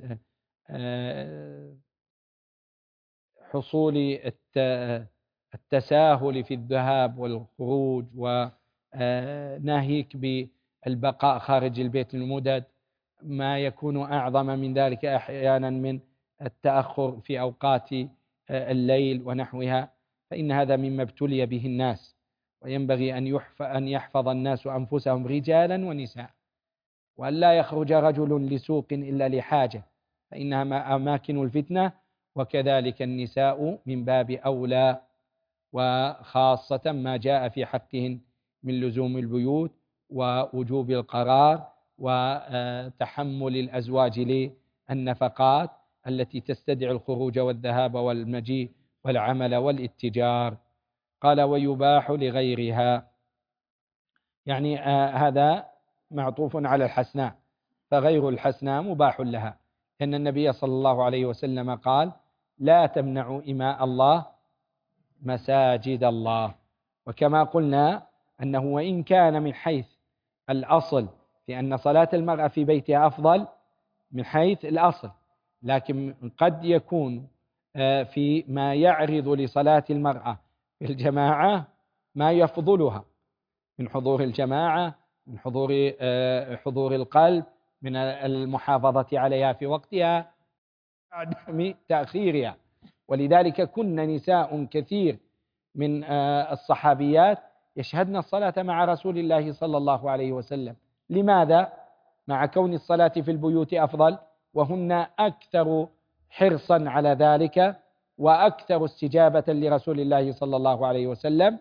حصول التساهل في الذهاب والخروج وناهيك بالبقاء خارج البيت المدد ما يكون أعظم من ذلك أحيانا من التأخر في أوقات الليل ونحوها، فإن هذا مما ابتلي به الناس، وينبغي أن يحفظ الناس أنفسهم رجالا ونساء، وأن لا يخرج رجل لسوق إلا لحاجة، فإنها أماكن الفتنة، وكذلك النساء من باب أولى، وخاصة ما جاء في حقهن من لزوم البيوت ووجوب القرار وتحمل الأزواج للنفقات التي تستدعي الخروج والذهاب والمجيء والعمل والاتجار. قال: ويباح لغيرها، يعني آه هذا معطوف على الحسناء، فغير الحسناء مباح لها، لأن النبي صلى الله عليه وسلم قال: لا تمنعوا إماء الله مساجد الله. وكما قلنا أنه وإن كان من حيث الأصل في أن صلاة المرأة في بيتها أفضل من حيث الأصل، لكن قد يكون في ما يعرض لصلاة المرأة في الجماعة ما يفضلها من حضور الجماعة من حضور حضور القلب، من المحافظة عليها في وقتها، عدم تأخيرها. ولذلك كن نساء كثير من الصحابيات يشهدن الصلاة مع رسول الله صلى الله عليه وسلم. لماذا؟ مع كون الصلاة في البيوت أفضل، وهن أكثر حرصا على ذلك وأكثر استجابة لرسول الله صلى الله عليه وسلم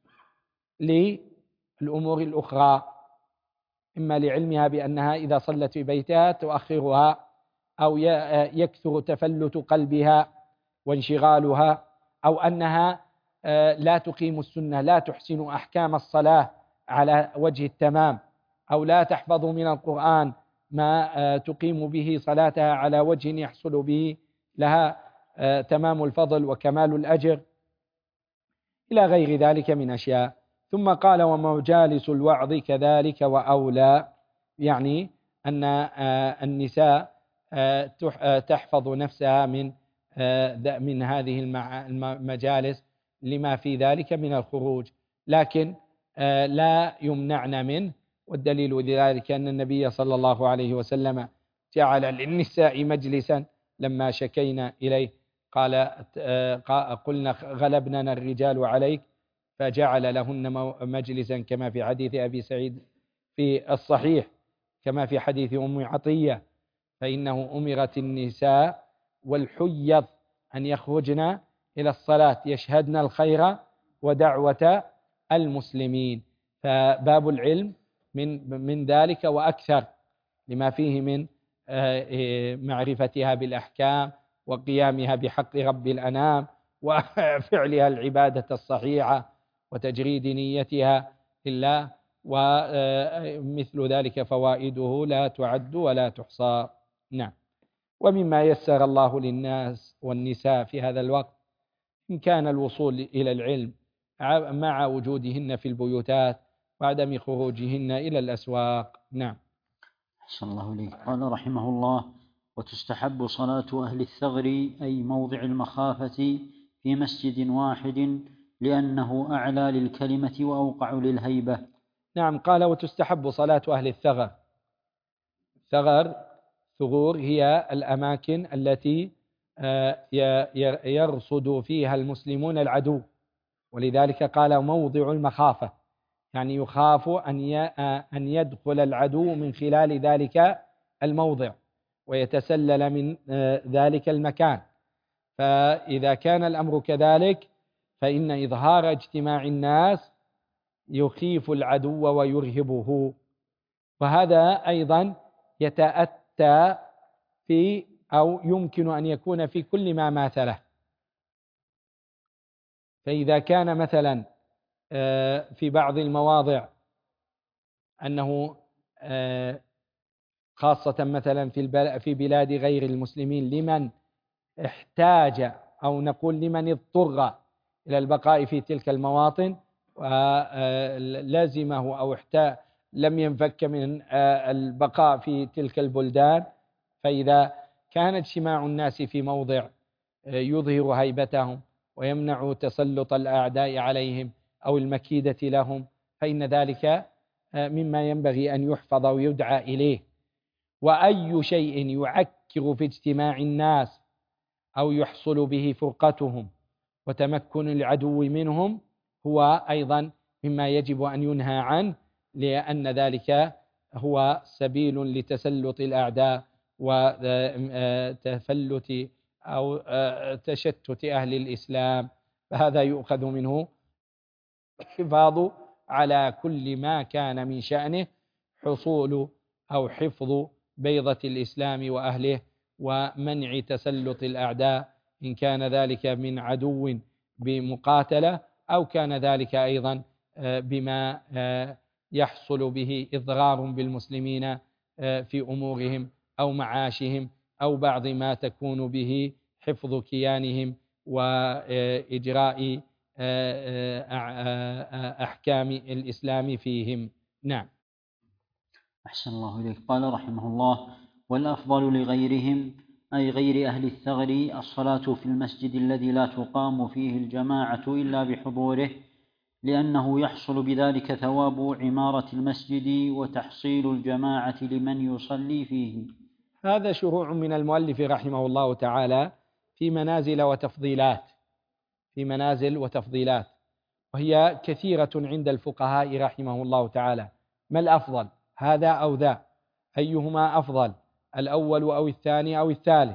للأمور الأخرى، إما لعلمها بأنها إذا صلت في بيتها تؤخرها، أو يكثر تفلت قلبها وانشغالها، أو أنها لا تقيم السنة، لا تحسن أحكام الصلاة على وجه التمام، أو لا تحفظ من القرآن ما تقيم به صلاتها على وجه يحصل به لها تمام الفضل وكمال الأجر، إلى غير ذلك من أشياء. ثم قال ومجالس الوعظ كذلك وأولى، يعني أن النساء تحفظ نفسها من من هذه المجالس لما في ذلك من الخروج، لكن لا يمنعن منه. والدليل لذلك أن النبي صلى الله عليه وسلم جعل للنساء مجلسا لما شكينا إليه، قال قلنا غلبنا الرجال عليك، فجعل لهن مجلسا كما في حديث أبي سعيد في الصحيح، كما في حديث أم عطية، فإنه أمرت النساء والحيض أن يخرجن إلى الصلاة يشهدن الخير ودعوة المسلمين. فباب العلم من من ذلك وأكثر، لما فيه من معرفتها بالأحكام وقيامها بحق رب الأنام وفعلها العبادة الصحيحة وتجريد نيتها لله، ومثل ذلك فوائده لا تعد ولا تحصى. نعم. ومما يسر الله للناس والنساء في هذا الوقت إن كان الوصول إلى العلم مع وجودهن في البيوتات وعدم خروجهن إلى الأسواق. نعم. أحسن الله إليك. قال رحمه الله وتستحب صلاة أهل الثغر أي موضع المخافة في مسجد واحد لأنه أعلى للكلمة وأوقع للهيبة. نعم. قال وتستحب صلاة أهل الثغر. ثغر ثغور هي الأماكن التي يرصد فيها المسلمون العدو، ولذلك قال موضع المخافة، يعني يخاف أن يدخل العدو من خلال ذلك الموضع ويتسلل من ذلك المكان. فإذا كان الأمر كذلك فإن إظهار اجتماع الناس يخيف العدو ويرهبه، وهذا أيضا يتأتى في أو يمكن أن يكون في كل ما ماثله. فإذا كان مثلا في بعض المواضع أنه خاصة مثلا في بلاد غير المسلمين لمن احتاج أو نقول لمن اضطر إلى البقاء في تلك المواطن ولازمه أو احتاج لم ينفك من البقاء في تلك البلدان، فإذا كان اجتماع الناس في موضع يظهر هيبتهم ويمنع تسلط الأعداء عليهم أو المكيدة لهم فإن ذلك مما ينبغي أن يحفظ ويدعى إليه. وأي شيء يعكر في اجتماع الناس أو يحصل به فرقتهم وتمكن العدو منهم هو أيضا مما يجب أن ينهى عنه، لأن ذلك هو سبيل لتسلط الأعداء وتفلت أو تشتت أهل الإسلام، فهذا يؤخذ منه الحفاظ على كل ما كان من شأنه حصول أو حفظ بيضة الإسلام وأهله ومنع تسلط الأعداء، إن كان ذلك من عدو بمقاتلة أو كان ذلك أيضا بما يحصل به إضرار بالمسلمين في أمورهم أو معاشهم أو بعض ما تكون به حفظ كيانهم وإجراء أحكام الإسلام فيهم. نعم. أحسن الله إليك. قال رحمه الله والأفضل لغيرهم أي غير أهل الثغر الصلاة في المسجد الذي لا تقام فيه الجماعة إلا بحضوره، لأنه يحصل بذلك ثواب عمارة المسجد وتحصيل الجماعة لمن يصلي فيه. هذا شروع من المؤلف رحمه الله تعالى في منازل وتفضيلات في منازل وتفضيلات وهي كثيرة عند الفقهاء رحمه الله تعالى. ما الأفضل، هذا أو ذا؟ أيهما أفضل، الأول أو الثاني أو الثالث؟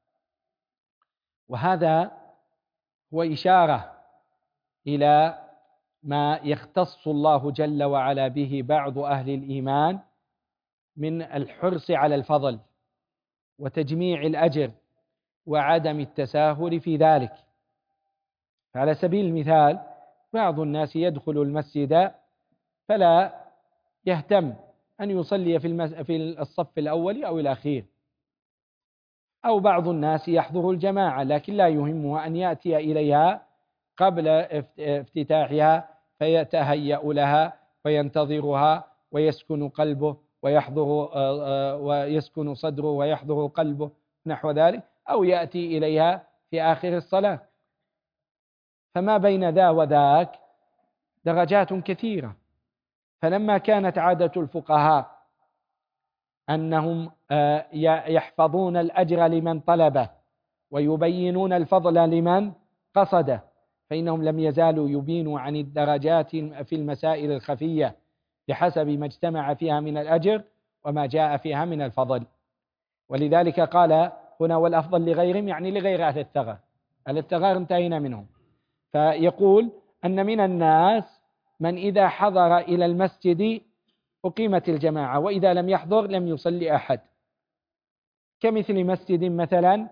وهذا هو إشارة إلى ما يختص الله جل وعلا به بعض أهل الإيمان من الحرص على الفضل وتجميع الأجر وعدم التساهل في ذلك. على سبيل المثال، بعض الناس يدخل المسجد فلا يهتم أن يصلي في, في الصف الأول أو الأخير، أو بعض الناس يحضر الجماعة لكن لا يهمه أن يأتي إليها قبل افتتاحها فيتهيأ لها وينتظرها ويسكن قلبه ويحضر ويسكن صدره ويحضر قلبه نحو ذلك، أو يأتي إليها في آخر الصلاة. فما بين ذا وذاك درجات كثيرة. فلما كانت عادة الفقهاء أنهم يحفظون الأجر لمن طلبه ويبينون الفضل لمن قصده، فإنهم لم يزالوا يبينوا عن الدرجات في المسائل الخفية بحسب ما اجتمع فيها من الأجر وما جاء فيها من الفضل. ولذلك قال هنا والأفضل لغيرهم، يعني لغير أهل الثغر. أهل الثغر انتهينا منهم. فيقول أن من الناس من إذا حضر إلى المسجد أقيمت الجماعة، وإذا لم يحضر لم يصلي أحد، كمثل مسجد مثلا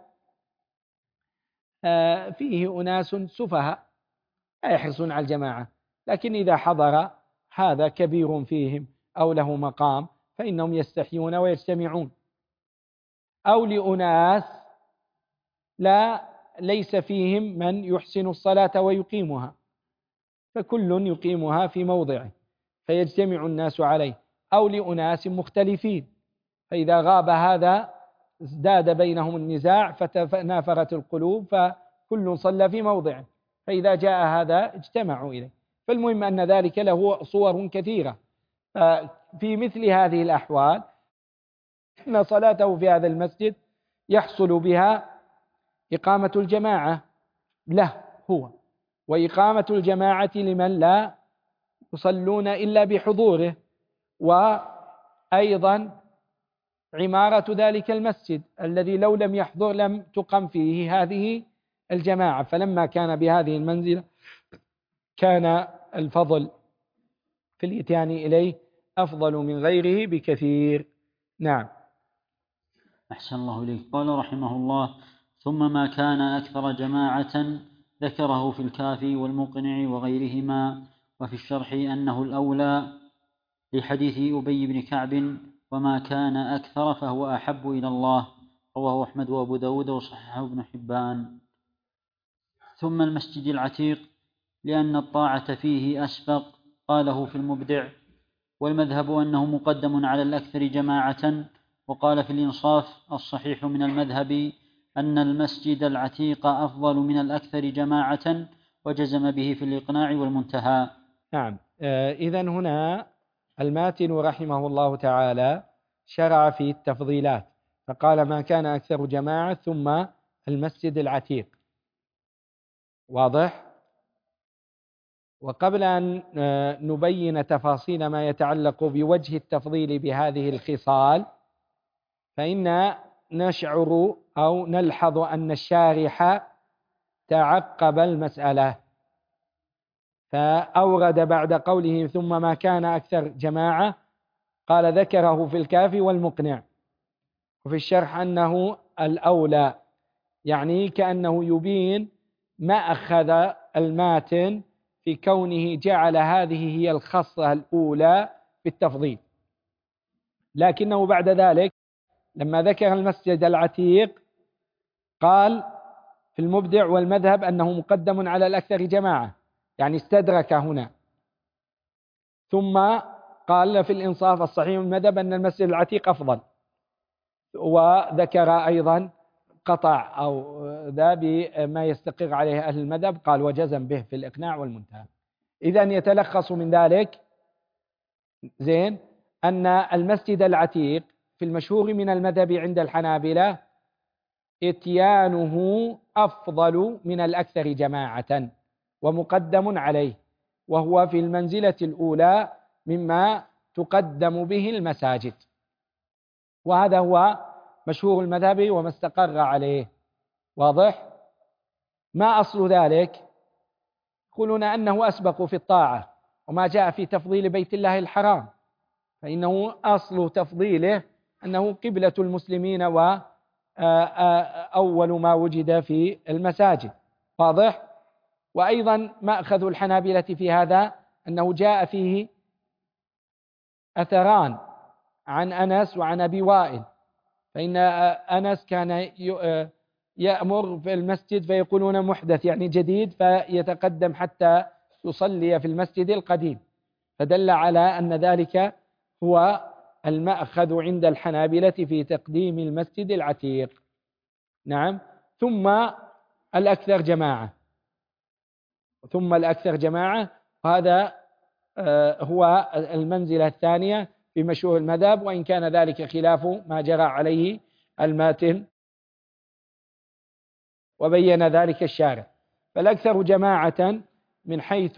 فيه أناس سفهاء لا يحرصون على الجماعة، لكن إذا حضر هذا كبير فيهم أو له مقام فإنهم يستحيون ويجتمعون. أو لأناس لا ليس فيهم من يحسن الصلاة ويقيمها، فكل يقيمها في موضعه فيجتمع الناس عليه. أو لأناس مختلفين، فإذا غاب هذا ازداد بينهم النزاع فتنافرت القلوب فكل صلى في موضعه، فإذا جاء هذا اجتمعوا إليه. فالمهم أن ذلك له صور كثيرة. في مثل هذه الأحوال إن صلاته في هذا المسجد يحصل بها إقامة الجماعة له هو، وإقامة الجماعة لمن لا يصلون إلا بحضوره، وأيضا عمارة ذلك المسجد الذي لو لم يحضر لم تقم فيه هذه الجماعة. فلما كان بهذه المنزلة كان الفضل في الإتيان إليه أفضل من غيره بكثير. نعم. أحسن الله إليك. قال رحمه الله: ثم ما كان أكثر جماعة ذكره في الكافي والمقنع وغيرهما. وفي الشرح أنه الأولى لحديث أبي بن كعب: وما كان أكثر فهو أحب إلى الله. رواه أحمد وأبو داود وصححه ابن حبان. ثم المسجد العتيق لأن الطاعة فيه أسبق، قاله في المبدع. والمذهب أنه مقدم على الأكثر جماعة. وقال في الإنصاف: الصحيح من المذهب أن المسجد العتيق أفضل من الأكثر جماعة، وجزم به في الإقناع والمنتهى. نعم. إذن هنا الماتن رحمه الله تعالى شرع في التفضيلات، فقال ما كان أكثر جماعة ثم المسجد العتيق. واضح؟ وقبل أن نبين تفاصيل ما يتعلق بوجه التفضيل بهذه الخصال، فإن نشعر أو نلحظ أن الشارح تعقب المسألة، فأورد بعد قوله ثم ما كان أكثر جماعة قال ذكره في الكافي والمقنع، وفي الشرح أنه الأولى، يعني كأنه يبين ما أخذ الماتن في كونه جعل هذه هي الخصة الأولى بالتفضيل. لكنه بعد ذلك لما ذكر المسجد العتيق قال في المبدع والمذهب أنه مقدم على الأكثر جماعة، يعني استدرك هنا. ثم قال في الإنصاف الصحيح من المذهب أن المسجد العتيق أفضل، وذكر أيضا قطع أو ذا بما يستقر عليه أهل المذهب، قال وجزم به في الإقناع والمنتهى. إذن يتلخص من ذلك زين أن المسجد العتيق في المشهور من المذهب عند الحنابلة إتيانه أفضل من الأكثر جماعة ومقدم عليه، وهو في المنزلة الأولى مما تقدم به المساجد، وهذا هو مشهور المذهب وما استقر عليه. واضح؟ ما أصل ذلك؟ يقولون أنه أسبق في الطاعة، وما جاء في تفضيل بيت الله الحرام فإنه أصل تفضيله أنه قبلة المسلمين وأول ما وجد في المساجد. واضح؟ وأيضا مأخذ الحنابلة في هذا أنه جاء فيه أثران عن أنس وعن أبي وائل، فإن أنس كان يأمر في المسجد فيقولون محدث يعني جديد، فيتقدم حتى يصلي في المسجد القديم، فدل على أن ذلك هو المأخذ عند الحنابلة في تقديم المسجد العتيق. نعم. ثم الأكثر جماعة ثم الأكثر جماعة وهذا هو المنزلة الثانية في مشهور المذهب، وإن كان ذلك خلاف ما جرى عليه الماتن وبين ذلك الشارع. فالأكثر جماعة من حيث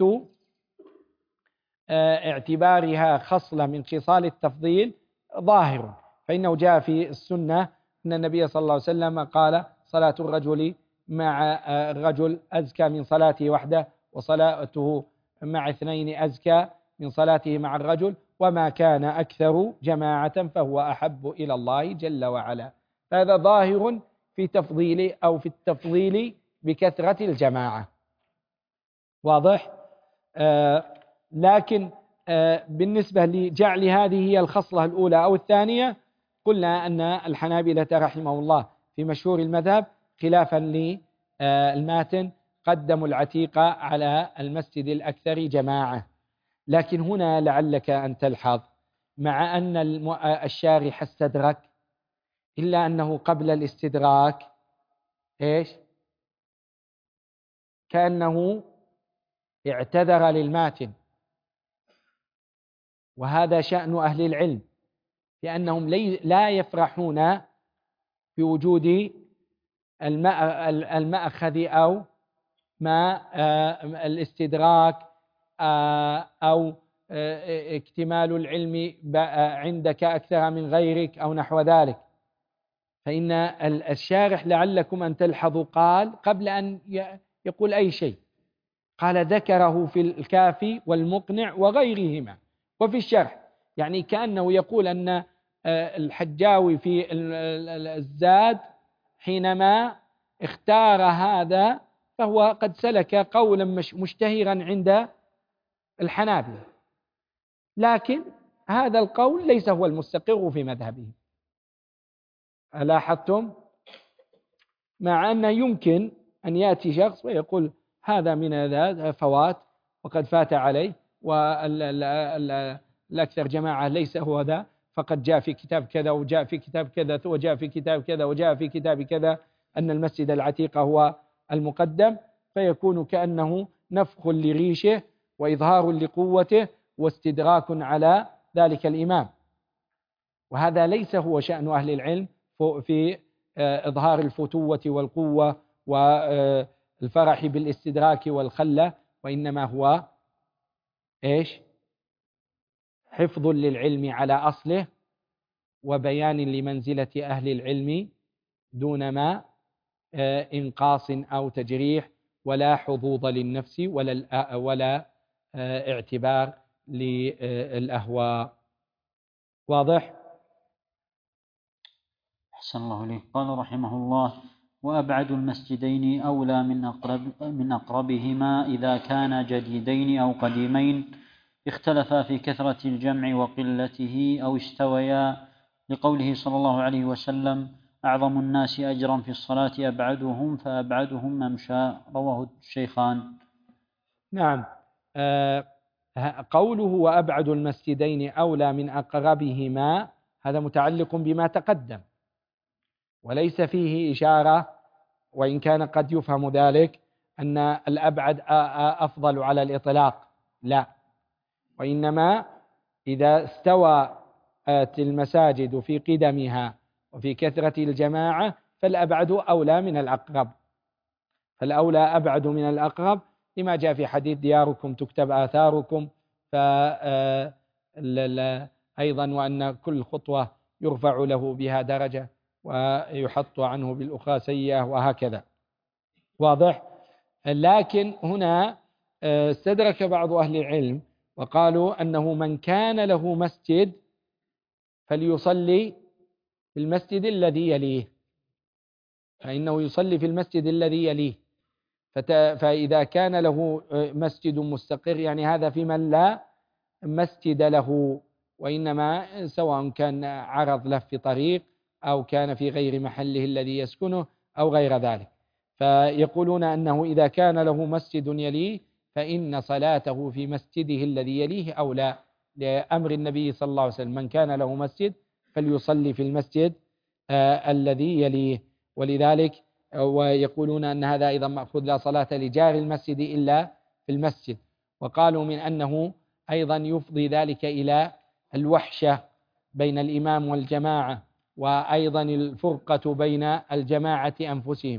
اعتبارها خصلة من خصال التفضيل ظاهر، فإنه جاء في السنة أن النبي صلى الله عليه وسلم قال: صلاة الرجل مع الرجل أزكى من صلاته وحده، وصلاته مع اثنين أزكى من صلاته مع الرجل، وما كان أكثر جماعة فهو أحب إلى الله جل وعلا. هذا ظاهر في تفضيل أو في التفضيل بكثرة الجماعة. واضح؟ آه لكن آه بالنسبة لجعل هذه هي الخصلة الأولى أو الثانية، قلنا أن الحنابلة رحمه الله في مشهور المذهب خلافا للماتن قدموا العتيق على المسجد الأكثر جماعة. لكن هنا لعلك أن تلحظ مع أن الشارح استدرك، إلا أنه قبل الاستدراك إيش؟ كأنه اعتذر للماتن، وهذا شأن أهل العلم، لأنهم لا يفرحون بوجود المأخذ أو ما الاستدراك أو اكتمال العلم عندك أكثر من غيرك أو نحو ذلك. فإن الشارح لعلكم أن تلحظوا قال قبل أن يقول أي شيء، قال ذكره في الكافي والمقنع وغيرهما وفي الشرح، يعني كأنه يقول أن الحجاوي في الزاد حينما اختار هذا فهو قد سلك قولا مشتهرا عند الحنابلة، لكن هذا القول ليس هو المستقر في مذهبه. ألاحظتم؟ مع أن يمكن أن يأتي شخص ويقول هذا من هذا فوات وقد فات عليه، والأكثر جماعة ليس هو ذا، فقد جاء في كتاب كذا وجاء في كتاب كذا وجاء في كتاب كذا وجاء في كتاب كذا أن المسجد العتيق هو المقدم، فيكون كأنه نفخ لريشه وإظهار لقوته واستدراك على ذلك الإمام، وهذا ليس هو شأن أهل العلم في إظهار الفتوة والقوة والفرح بالاستدراك والخلة، وإنما هو إيش؟ حفظ للعلم على أصله وبيان لمنزلة أهل العلم دون ما إنقاص أو تجريح ولا حظوظ للنفس ولا ولا اعتبار للأهواء. واضح؟ أحسن الله إليك. قال رحمه الله: وأبعد المسجدين أولى من أقرب من أقربهما إذا كان جديدين أو قديمين اختلفا في كثرة الجمع وقلته أو استويا، لقوله صلى الله عليه وسلم: أعظم الناس أجرا في الصلاة أبعدهم فأبعدهم ممشى، رواه الشيخان. نعم. آه قوله وأبعد المسجدين أولى من أقربهما هذا متعلق بما تقدم، وليس فيه إشارة، وإن كان قد يفهم ذلك أن الأبعد أفضل على الإطلاق، لا، وإنما إذا استوت المساجد في قدمها وفي كثرة الجماعة فالأبعد أولى من الأقرب، فالأولى أبعد من الأقرب، لما جاء في حديث دياركم تكتب آثاركم، فأيضا وأن كل خطوة يرفع له بها درجة ويحط عنه بالأخرى سيئة وهكذا. واضح؟ لكن هنا استدرك بعض أهل العلم وقالوا أنه من كان له مسجد فليصلي في المسجد الذي يليه، فإنه يصلي في المسجد الذي يليه. فإذا كان له مسجد مستقر، يعني هذا في من لا مسجد له، وإنما سواء كان عرض له في طريق أو كان في غير محله الذي يسكنه أو غير ذلك، فيقولون أنه إذا كان له مسجد يليه فإن صلاته في مسجده الذي يليه أولى، لأمر النبي صلى الله عليه وسلم من كان له مسجد فليصلي في المسجد آه الذي يليه. ولذلك ويقولون أن هذا أيضا مأخوذ لا صلاة لجار المسجد إلا في المسجد، وقالوا من أنه أيضا يفضي ذلك إلى الوحشة بين الإمام والجماعة، وأيضا الفرقة بين الجماعة أنفسهم،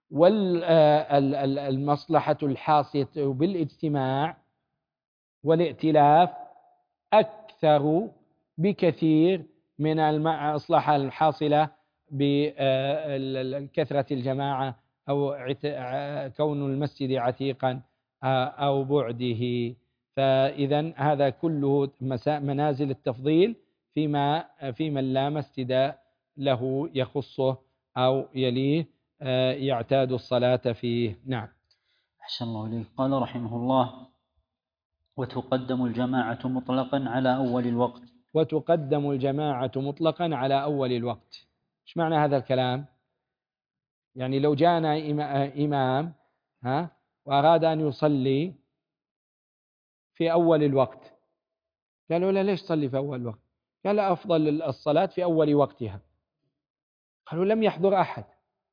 والمصلحة الحاصلة بالاجتماع والائتلاف أكثر بكثير من المصلحة الحاصلة بكثرة الجماعة أو كون المسجد عتيقا أو بعده. فإذا هذا كله منازل التفضيل فيما في من لا مسجد له يخصه أو يليه يعتاد الصلاة فيه. نعم. أحسن الله إليك. قال رحمه الله: وتقدم الجماعة مطلقا على أول الوقت. وتقدم الجماعة مطلقا على أول الوقت. إيش معنى هذا الكلام؟ يعني لو جاءنا إمام ها وأراد أن يصلي في أول الوقت، قالوا له ليش تصلي في أول الوقت؟ قال أفضل الصلاة في أول وقتها. قالوا لم يحضر أحد،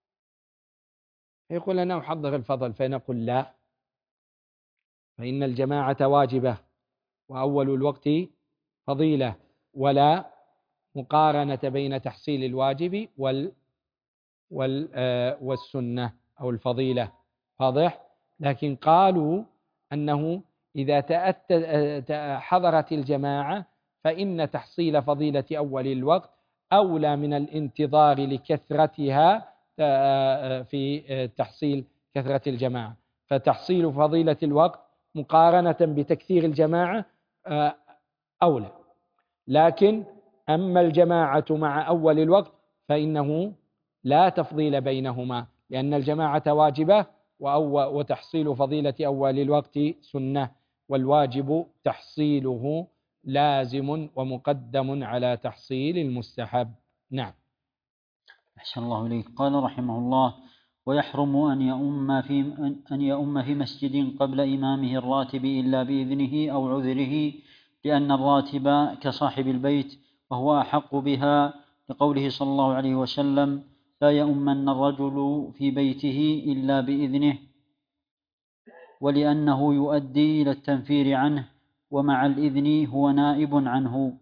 يقول أنا أحضر الفضل، فنقول لا، فإن الجماعة واجبة وأول الوقت فضيلة، ولا مقارنة بين تحصيل الواجب وال وال والسنة أو الفضيلة. واضح؟ لكن قالوا أنه إذا تأتت حضرت الجماعة فإن تحصيل فضيلة أول الوقت أولى من الانتظار لكثرتها في تحصيل كثرة الجماعة، فتحصيل فضيلة الوقت مقارنة بتكثير الجماعة أولى. لكن أما الجماعة مع أول الوقت فإنه لا تفضيل بينهما، لأن الجماعة واجبة وتحصيل فضيلة أول الوقت سنة، والواجب تحصيله لازم ومقدم على تحصيل المستحب. نعم. أحسن الله إليك. قال رحمه الله: ويحرم أن يؤم في أن يؤم في مسجد قبل إمامه الراتب إلا بإذنه أو عذره، لأن الراتب كصاحب البيت وهو أحق بها، لقوله صلى الله عليه وسلم: لا يؤمن الرجل في بيته إلا بإذنه، ولأنه يؤدي إلى التنفير عنه، ومع الإذن هو نائب عنه.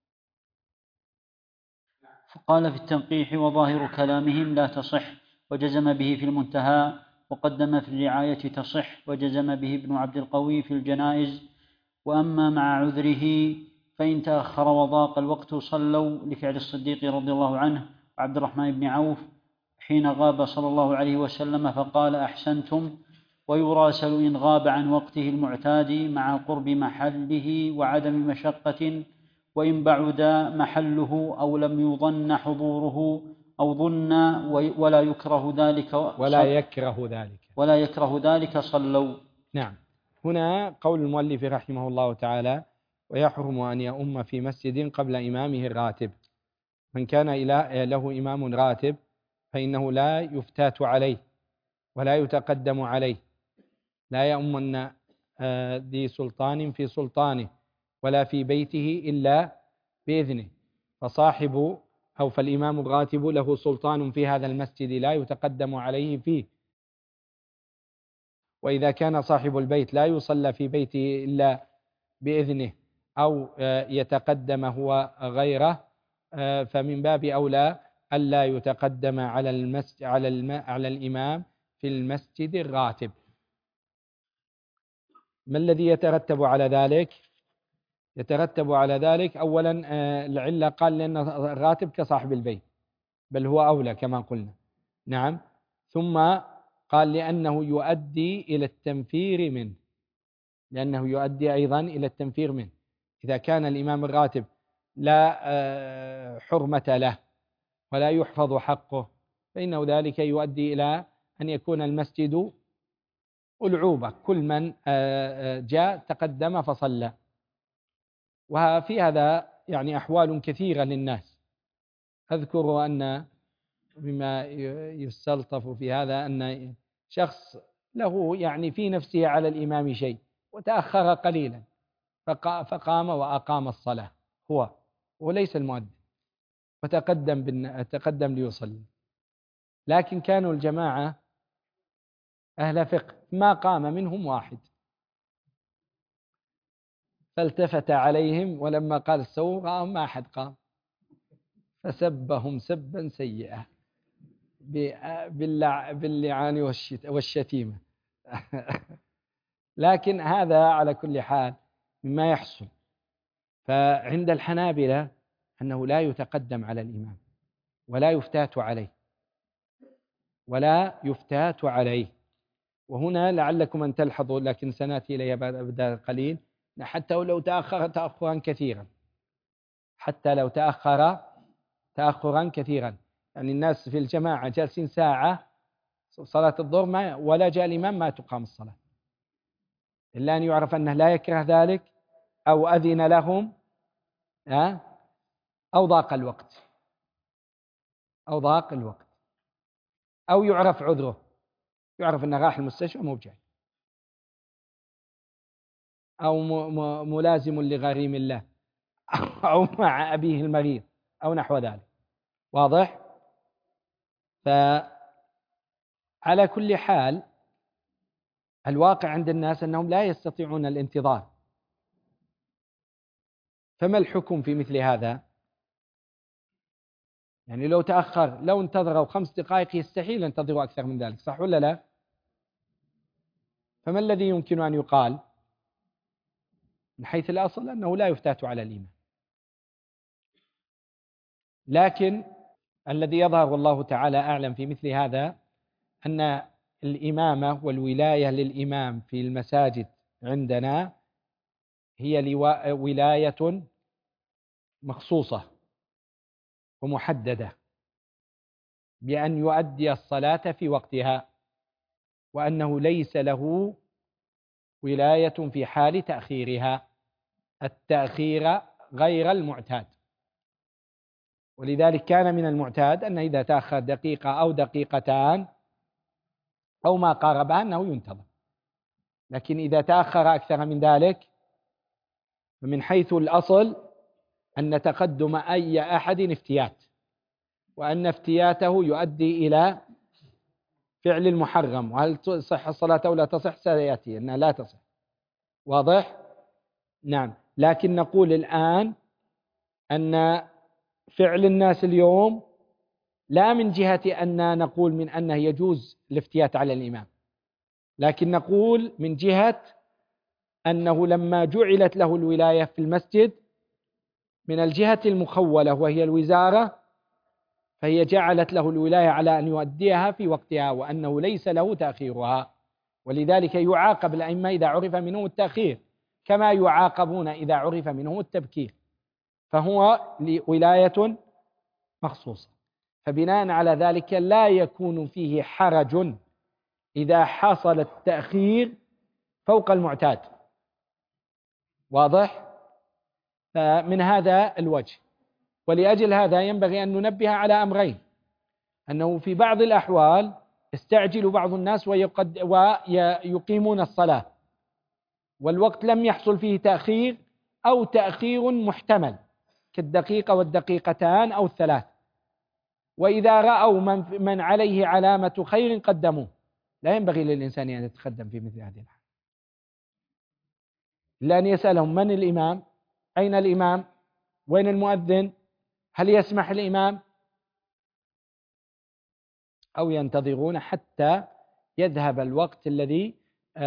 فقال في التنقيح: وظاهر كلامهم لا تصح، وجزم به في المنتهى، وقدم في الرعاية تصح، وجزم به ابن عبد القوي في الجنائز. وأما مع عذره فإن تأخر وضاق الوقت صلوا، لفعل الصديق رضي الله عنه وعبد الرحمن بن عوف حين غاب صلى الله عليه وسلم فقال: أحسنتم. ويراسل إن غاب عن وقته المعتاد مع قرب محله وعدم مشقة، وإن بعد محله أو لم يظن حضوره أو ظن ولا يكره ذلك ولا يكره ذلك ولا يكره ذلك صلوا. نعم. هنا قول المؤلف رحمه الله تعالى: ويحرم أن يؤم في مسجد قبل إمامه الراتب. من كان له إمام راتب فإنه لا يفتات عليه ولا يتقدم عليه، لا يؤمن ذي سلطان في سلطانه ولا في بيته إلا بإذنه، فصاحب أو فالإمام الراتب له سلطان في هذا المسجد لا يتقدم عليه فيه. وإذا كان صاحب البيت لا يصلى في بيته إلا بإذنه أو يتقدم هو غيره، فمن باب أولى ألا يتقدم على المسجد على الم على الإمام في المسجد الراتب. ما الذي يترتب على ذلك؟ يترتب على ذلك أولا العلة، قال لأن الراتب كصاحب البيت، بل هو أولى كما قلنا. نعم. ثم قال لأنه يؤدي إلى التنفير منه، لأنه يؤدي أيضا إلى التنفير منه. إذا كان الإمام الراتب لا حرمة له ولا يحفظ حقه، فإنه ذلك يؤدي إلى أن يكون المسجد ألعوبة، كل من جاء تقدم فصلى. وفي هذا يعني أحوال كثيرة للناس. أذكر أن مما يستلطف في هذا أن شخص له يعني في نفسه على الإمام شيء وتأخر قليلا فقام وأقام الصلاة هو وليس المؤذن، وتقدم تقدم ليصلي، لكن كانوا الجماعة أهل فقه، ما قام منهم واحد، فالتفت عليهم ولما قال استووا ما أحد قام، فسبهم سبا سيئا باللعان والشتيمة. لكن هذا على كل حال مما يحصل. فعند الحنابلة أنه لا يتقدم على الإمام ولا يفتات عليه ولا يفتات عليه. وهنا لعلكم أن تلحظوا، لكن سنأتي إليها بعد قليل، حتى لو تأخر تأخرا كثيرا، حتى لو تأخر تأخرا كثيرا، يعني الناس في الجماعة جالسين ساعة صلاة الظهر ما ولا جاء الإمام ما تقام الصلاة، إلا أن يعرف أنه لا يكره ذلك أو أذن لهم أو ضاق الوقت أو ضاق الوقت أو يعرف عذره، يعرف أنه راح المستشفى مو جاي، أو ملازم لغريم الله أو مع أبيه المريض أو نحو ذلك. واضح؟ فعلى كل حال الواقع عند الناس أنهم لا يستطيعون الانتظار. فما الحكم في مثل هذا؟ يعني لو تأخر، لو انتظروا خمس دقائق يستحيل ينتظروا أكثر من ذلك، صح ولا لا؟ فما الذي يمكن أن يقال؟ من حيث الأصل أنه لا يفتات على الإمام، لكن الذي يظهر والله تعالى أعلم في مثل هذا أن الإمامة والولاية للإمام في المساجد عندنا هي ولاية مخصوصة ومحددة بأن يؤدي الصلاة في وقتها، وأنه ليس له ولاية في حال تأخيرها، التأخير غير المعتاد. ولذلك كان من المعتاد أن إذا تأخر دقيقة أو دقيقتان أو ما قاربها أنه ينتظر، لكن إذا تأخر أكثر من ذلك فمن حيث الأصل أن تقدم أي أحد افتيات، وأن افتياته يؤدي إلى فعل المحرم، وهل تصح الصلاة أو لا تصح سيأتي أنها لا تصح. واضح؟ نعم. لكن نقول الآن أن فعل الناس اليوم لا من جهة أن نقول من أنه يجوز الافتيات على الإمام، لكن نقول من جهة أنه لما جعلت له الولاية في المسجد من الجهة المخولة وهي الوزارة، فهي جعلت له الولاية على أن يؤديها في وقتها، وأنه ليس له تأخيرها. ولذلك يعاقب الأئمة إذا عرف منهم التأخير كما يعاقبون إذا عرف منهم التبكير، فهو ولاية مخصوصة. فبناء على ذلك لا يكون فيه حرج إذا حصل التأخير فوق المعتاد. واضح؟ فمن هذا الوجه، ولأجل هذا ينبغي أن ننبه على أمرين: أنه في بعض الأحوال يستعجل بعض الناس ويقد ويقيمون الصلاة والوقت لم يحصل فيه تأخير أو تأخير محتمل كالدقيقة والدقيقتان أو الثلاث، وإذا رأوا من, من عليه علامة خير قدموه. لا ينبغي للإنسان أن يتقدم في مثل هذه الحال، إلا أن يسألهم من الإمام، أين الإمام، وين المؤذن، هل يسمح الإمام، أو ينتظرون حتى يذهب الوقت الذي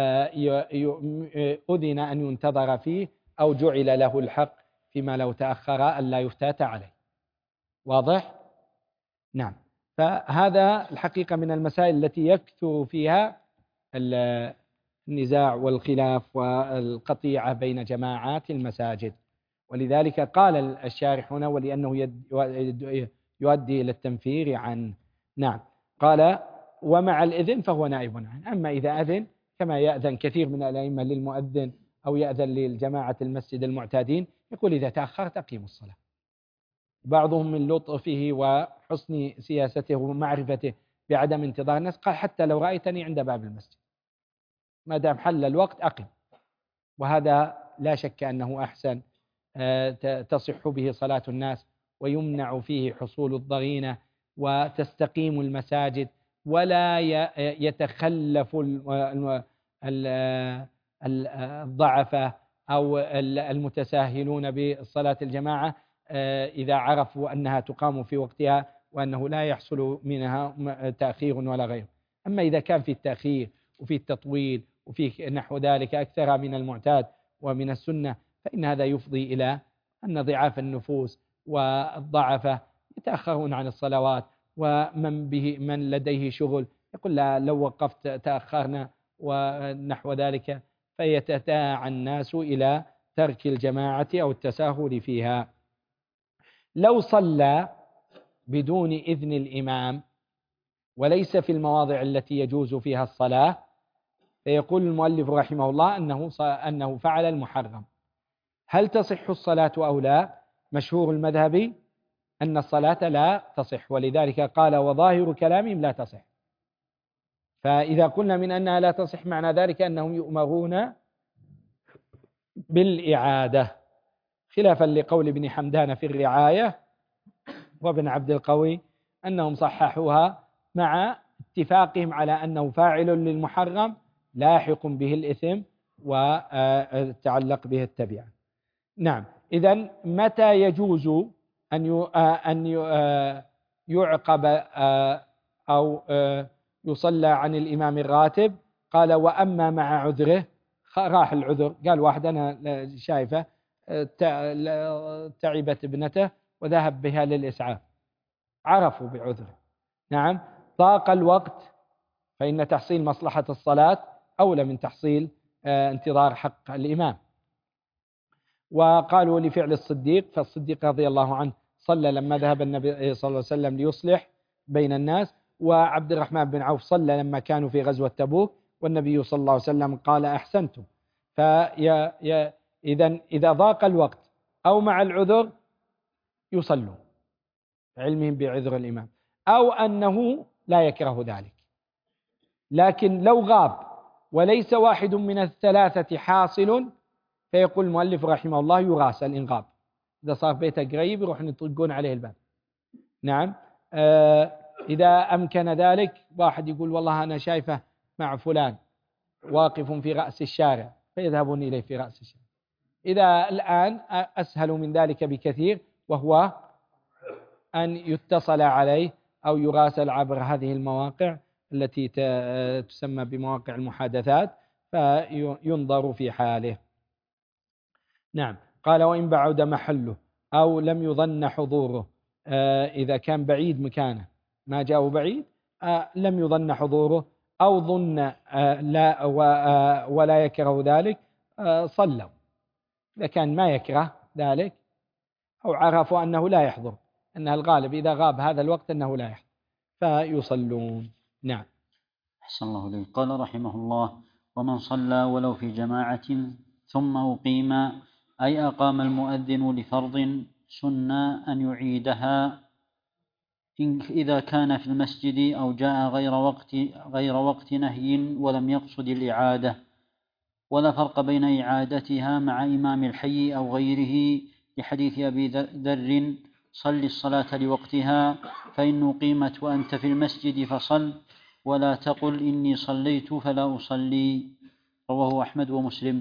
أذن أن ينتظر فيه أو جعل له الحق فيما لو تأخر ألا يفتات عليه. واضح؟ نعم. فهذا الحقيقة من المسائل التي يكثر فيها النزاع والخلاف والقطيعة بين جماعات المساجد، ولذلك قال الشارح هنا ولأنه يؤدي إلى التنفير عن. نعم. قال ومع الإذن فهو نائب عنه. أما إذا أذن كما يأذن كثير من الأئمة للمؤذن أو يأذن للجماعة المسجد المعتادين، يقول إذا تأخرت أقيموا الصلاة. بعضهم من لطفه وحسن سياسته ومعرفته بعدم انتظار الناس قال حتى لو رأيتني عند باب المسجد ما دام حل الوقت أقم، وهذا لا شك أنه أحسن، تصح به صلاة الناس ويمنع فيه حصول الضغينة وتستقيم المساجد ولا يتخلف الضعفة أو المتساهلون بصلاة الجماعة إذا عرفوا أنها تقام في وقتها وأنه لا يحصل منها تأخير ولا غيره. أما إذا كان في التأخير وفي التطويل وفي نحو ذلك أكثر من المعتاد ومن السنة، فإن هذا يفضي إلى أن ضعاف النفوس والضعفة يتأخرون عن الصلوات، ومن به من لديه شغل يقول لا لو وقفت تأخرنا ونحو ذلك، فيتداعى الناس إلى ترك الجماعة أو التساهل فيها. لو صلى بدون إذن الإمام وليس في المواضع التي يجوز فيها الصلاة، فيقول المؤلف رحمه الله أنه أنه فعل المحرم. هل تصح الصلاة أو لا؟ مشهور المذهب أن الصلاة لا تصح، ولذلك قال وظاهر كلامهم لا تصح. فإذا قلنا من أنها لا تصح معنى ذلك أنهم يؤمرون بالإعادة، خلافا لقول ابن حمدان في الرعاية وابن عبد القوي أنهم صححوها مع اتفاقهم على أنه فاعل للمحرم لاحق به الإثم وتعلق به التبعة. نعم. إذن متى يجوز أن أن يعقب أو يصلى عن الإمام الراتب؟ قال وأما مع عذره، راح العذر، قال واحد أنا شايفة تعبت ابنته وذهب بها للإسعاف، عرفوا بعذره. نعم. ضاق الوقت، فإن تحصيل مصلحة الصلاة أولى من تحصيل انتظار حق الإمام. وقالوا لفعل الصديق، فالصديق رضي الله عنه صلى لما ذهب النبي صلى الله عليه وسلم ليصلح بين الناس، وعبد الرحمن بن عوف صلى لما كانوا في غزوة تبوك والنبي صلى الله عليه وسلم قال أحسنتم. فإذا إذا ضاق الوقت أو مع العذر يصلوا علمهم بعذر الإمام، أو أنه لا يكره ذلك. لكن لو غاب وليس واحد من الثلاثة حاصل فيقول المؤلف رحمه الله يغاس الإنغاب، إذا صار بيته قريب يروح يطرقون عليه الباب. نعم. آه إذا أمكن ذلك، واحد يقول والله أنا شايفه مع فلان واقف في رأس الشارع، فيذهبون إليه في رأس الشارع. إذا الآن أسهل من ذلك بكثير، وهو أن يتصل عليه أو يراسل عبر هذه المواقع التي تسمى بمواقع المحادثات، فينظر في حاله. نعم. قال وإن بعد محله أو لم يظن حضوره، آه إذا كان بعيد مكانه ما جاءه بعيد، آه لم يظن حضوره أو ظن آه لا آه ولا يكره ذلك، آه صلوا. إذا كان ما يكره ذلك أو عرفوا أنه لا يحضر، أنها الغالب إذا غاب هذا الوقت أنه لا يحضر، فيصلون. نعم. أحسن الله إليك. قال رحمه الله ومن صلى ولو في جماعة ثم أقيم، أي أقام المؤذن لفرض سنة أن يعيدها إذا كان في المسجد أو جاء غير وقت غير وقت نهي ولم يقصد الإعادة، ولا فرق بين إعادتها مع إمام الحي أو غيره، لحديث أبي ذر صل الصلاة لوقتها فإن أقيمت وأنت في المسجد فصل، ولا تقل إني صليت فلا أصلي. رواه أحمد ومسلم.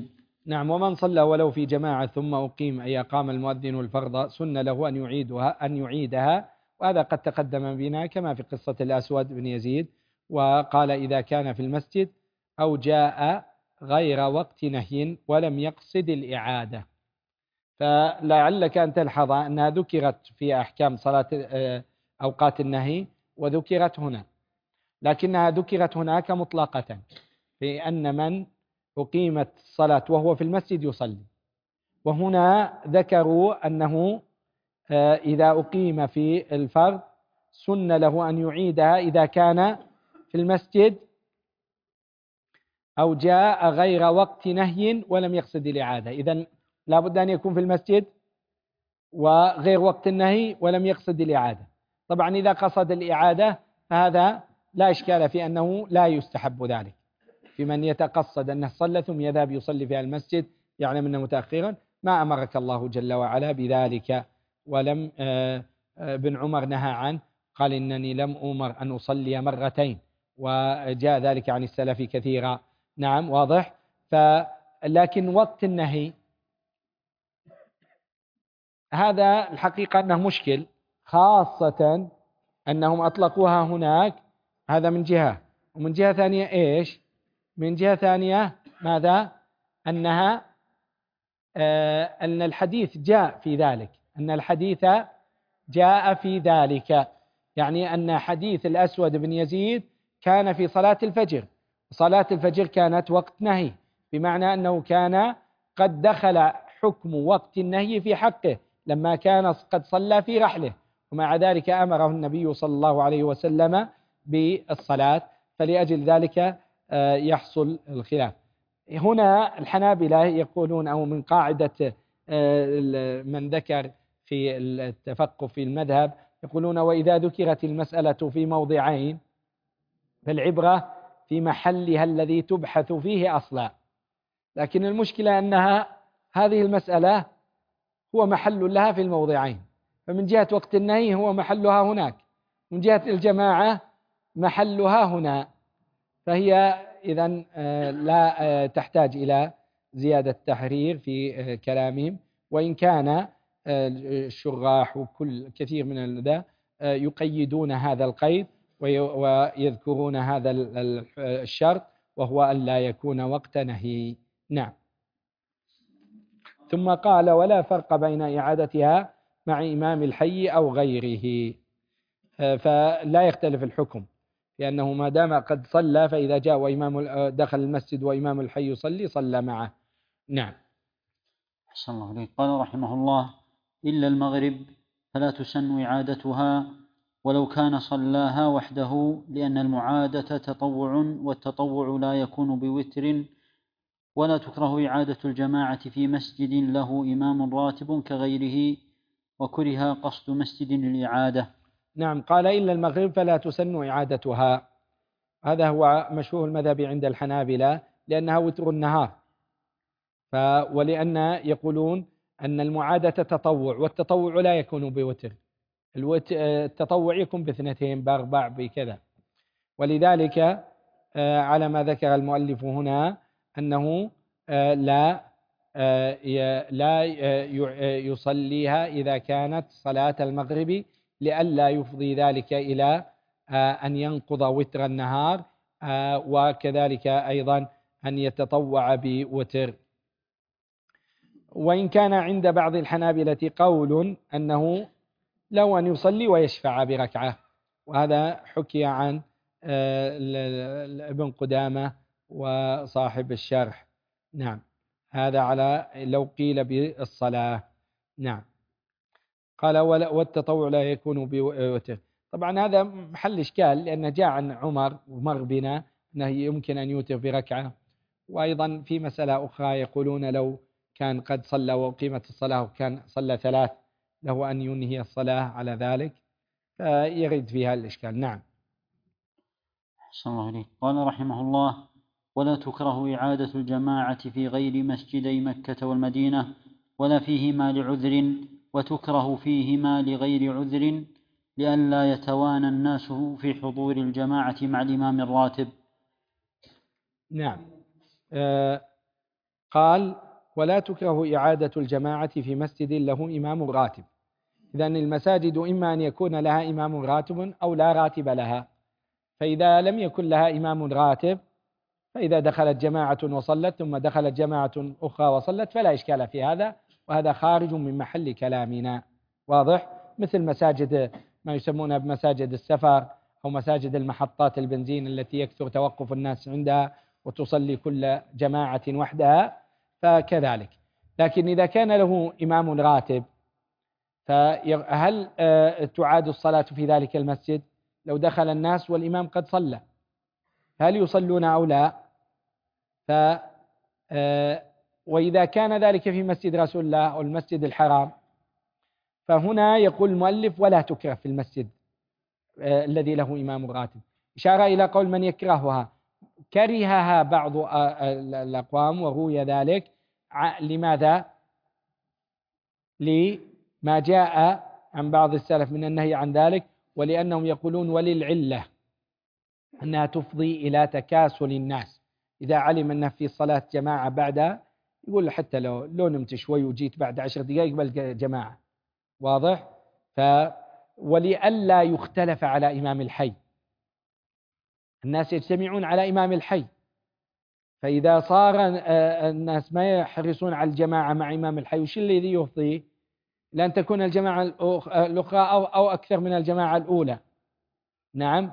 نعم. ومن صلى ولو في جماعة ثم أقيم أي أقام المؤذن الفرض سن له أن يعيدها أن يعيدها، وهذا قد تقدم بنا كما في قصة الأسود بن يزيد. وقال إذا كان في المسجد أو جاء غير وقت نهي ولم يقصد الإعادة. فلعلك أن تلحظ أنها ذكرت في أحكام صلاة أوقات النهي وذكرت هنا، لكنها ذكرت هناك مطلقة في أن من أقيمت الصلاة وهو في المسجد يصلي، وهنا ذكروا أنه إذا أقيم في الفرض سن له أن يعيدها إذا كان في المسجد أو جاء غير وقت نهي ولم يقصد الإعادة. إذن لا بد أن يكون في المسجد وغير وقت النهي ولم يقصد الإعادة. طبعا إذا قصد الإعادة فهذا لا إشكال في أنه لا يستحب ذلك في من يتقصد أنه صلى ثم يذهب يصلي في المسجد يعلم أنه متأخرا، ما أمرك الله جل وعلا بذلك. ولم ابن عمر نهى عنه، قال إنني لم أمر أن أصلي مرتين، وجاء ذلك عن السلف كثيرا. نعم واضح. فلكن وقت النهي هذا الحقيقة أنه مشكل، خاصة أنهم أطلقوها هناك، هذا من جهة. ومن جهة ثانية إيش؟ من جهة ثانية ماذا؟ أنها آه أن الحديث جاء في ذلك، أن الحديث جاء في ذلك، يعني أن حديث الأسود بن يزيد كان في صلاة الفجر. صلاة الفجر كانت وقت نهي، بمعنى أنه كان قد دخل حكم وقت النهي في حقه لما كان قد صلى في رحله، ومع ذلك أمره النبي صلى الله عليه وسلم بالصلاة، فلأجل ذلك يحصل الخلاف. هنا الحنابلة يقولون، أو من قاعدة من ذكر في التفقه في المذهب، يقولون وإذا ذكرت المسألة في موضعين فالعبرة في محلها الذي تبحث فيه أصلا. لكن المشكلة أنها هذه المسألة هو محل لها في الموضعين، فمن جهة وقت النهي هو محلها هناك، من جهة الجماعة محلها هنا، فهي إذن لا تحتاج إلى زيادة تحرير في كلامهم. وإن كان الشراح وكل كثير من ذا يقيدون هذا القيد ويذكرون هذا الشرط، وهو أن لا يكون وقت نهي. نعم. ثم قال ولا فرق بين إعادتها مع إمام الحي أو غيره، فلا يختلف الحكم، لأنه ما دام قد صلى فإذا جاء وإمام دخل المسجد وإمام الحي يصلي صلى معه. نعم. أحسن الله عليك. قال رحمه الله إلا المغرب فلا تسن إعادتها ولو كان صلاها وحده، لأن المعادة تطوع، والتطوع لا يكون بوتر، ولا تكره إعادة الجماعة في مسجد له إمام راتب كغيره، وكره قصد مسجد للإعادة. نعم. قال إلا المغرب فلا تسن إعادتها، هذا هو مشهور المذهب عند الحنابلة، لأنها وتر النهار، ف ولأن يقولون أن المعادة تطوع، والتطوع لا يكون بوتر، التطوع يكون باثنتين بأربع بكذا. ولذلك على ما ذكر المؤلف هنا أنه لا لا يصليها إذا كانت صلاة المغرب، لئلا يفضي ذلك إلى أن ينقض وتر النهار، وكذلك أيضا أن يتطوع بوتر. وإن كان عند بعض الحنابلة قول أنه لو أن يصلي ويشفع بركعة، وهذا حكي عن ابن قدامة وصاحب الشرح. نعم. هذا على لو قيل بالصلاة. نعم. قال والتطوع لا يكون بوتر. طبعا هذا محل إشكال، لأنه جاء عن عمر ومر بنا أنه يمكن أن يوتر بركعة. وأيضا في مسألة أخرى يقولون لو كان قد صلى وقيمت الصلاة وكان صلى ثلاث له أن ينهي الصلاة على ذلك، فيرد فيها الإشكال. نعم. أحسن الله عليك. قال رحمه الله ولا تكره إعادة الجماعة في غير مسجدي مكة والمدينة ولا فيهما لعذر، وتكره فيهما لغير عذر لئلا يتوانى الناس في حضور الجماعة مع الإمام الراتب. نعم. آه قال ولا تكره إعادة الجماعة في مسجد له إمام راتب. إذن المساجد إما أن يكون لها إمام راتب أو لا راتب لها، فإذا لم يكن لها إمام راتب، فإذا دخلت جماعة وصلت ثم دخلت جماعة أخرى وصلت فلا إشكال في هذا، وهذا خارج من محل كلامنا. واضح؟ مثل مساجد ما يسمونها بمساجد السفر أو مساجد المحطات البنزين التي يكثر توقف الناس عندها وتصلي كل جماعة وحدها، فكذلك. لكن إذا كان له إمام راتب فهل تعاد الصلاة في ذلك المسجد؟ لو دخل الناس والإمام قد صلى هل يصلون أو لا؟ ف وإذا كان ذلك في مسجد رسول الله أو المسجد الحرام، فهنا يقول المؤلف ولا تكره في المسجد الذي له إمام راتب، إشارة إلى قول من يكرهها. كرهها بعض الأقوام وروي ذلك، لماذا؟ لما جاء عن بعض السلف من النهي عن ذلك، ولأنهم يقولون وللعلة أنها تفضي إلى تكاسل الناس. إذا علم أنه في صلاة جماعة بعدها يقول حتى لو لو نمت شوي وجيت بعد عشر دقائق بل جماعة. واضح؟ ف ولئلا يختلف على إمام الحي، الناس يجتمعون على إمام الحي، فإذا صار الناس ما يحرصون على الجماعة مع إمام الحي، وش الذي يفضي؟ لأن تكون الجماعة الأخرى أو, أو أكثر من الجماعة الأولى. نعم.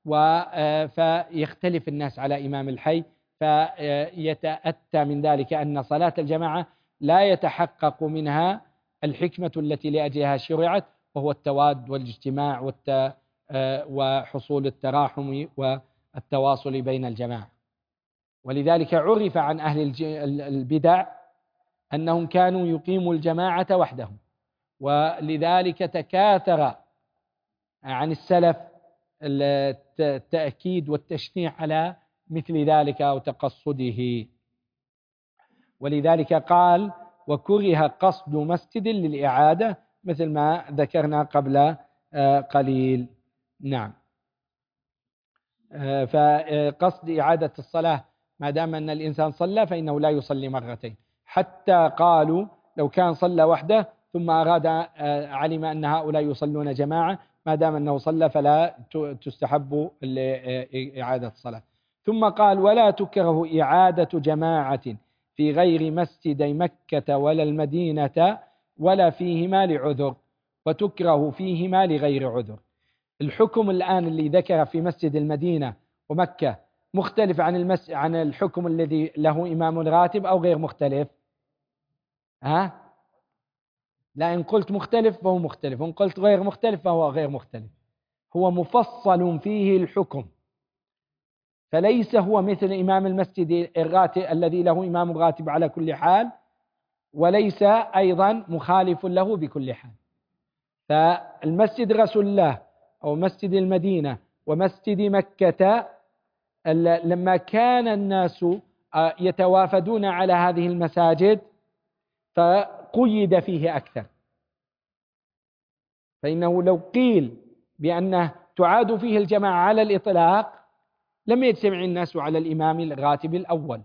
فيختلف الناس على إمام الحي، فيتأتى من ذلك أن صلاة الجماعة لا يتحقق منها الحكمة التي لأجلها شرعت، وهو التواد والاجتماع والت... وحصول التراحم والتواصل بين الجماعة. ولذلك عرف عن أهل البدع أنهم كانوا يقيموا الجماعة وحدهم، ولذلك تكاثر عن السلف التأكيد والتشنيع على مثل ذلك أو تقصده. ولذلك قال وكره قصد مسجد للإعادة، مثل ما ذكرنا قبل قليل. نعم. فقصد إعادة الصلاة ما دام أن الإنسان صلى فإنه لا يصلي مرتين، حتى قالوا لو كان صلى وحده ثم أراد علم أن هؤلاء يصلون جماعة، ما دام أنه صلى فلا تستحب إعادة الصلاة. ثم قال ولا تكره إعادة جماعة في غير مسجدي مكة ولا المدينة ولا فيهما لعذر، وتكره فيهما لغير عذر. الحكم الآن اللي ذكر في مسجد المدينة ومكة مختلف عن المس... عن الحكم الذي له إمام راتب أو غير مختلف؟ ها؟ لا، إن قلت مختلف فهو مختلف، وإن قلت غير مختلف فهو غير مختلف. هو مفصل فيه الحكم، فليس هو مثل إمام المسجد الراتب الذي له إمام راتب على كل حال، وليس أيضا مخالف له بكل حال. فالمسجد رسول الله أو مسجد المدينة ومسجد مكة لما كان الناس يتوافدون على هذه المساجد فقيد فيه أكثر، فإنه لو قيل بأنه تعاد فيه الجماعة على الإطلاق لم يجتمع الناس على الإمام الراتب الأول.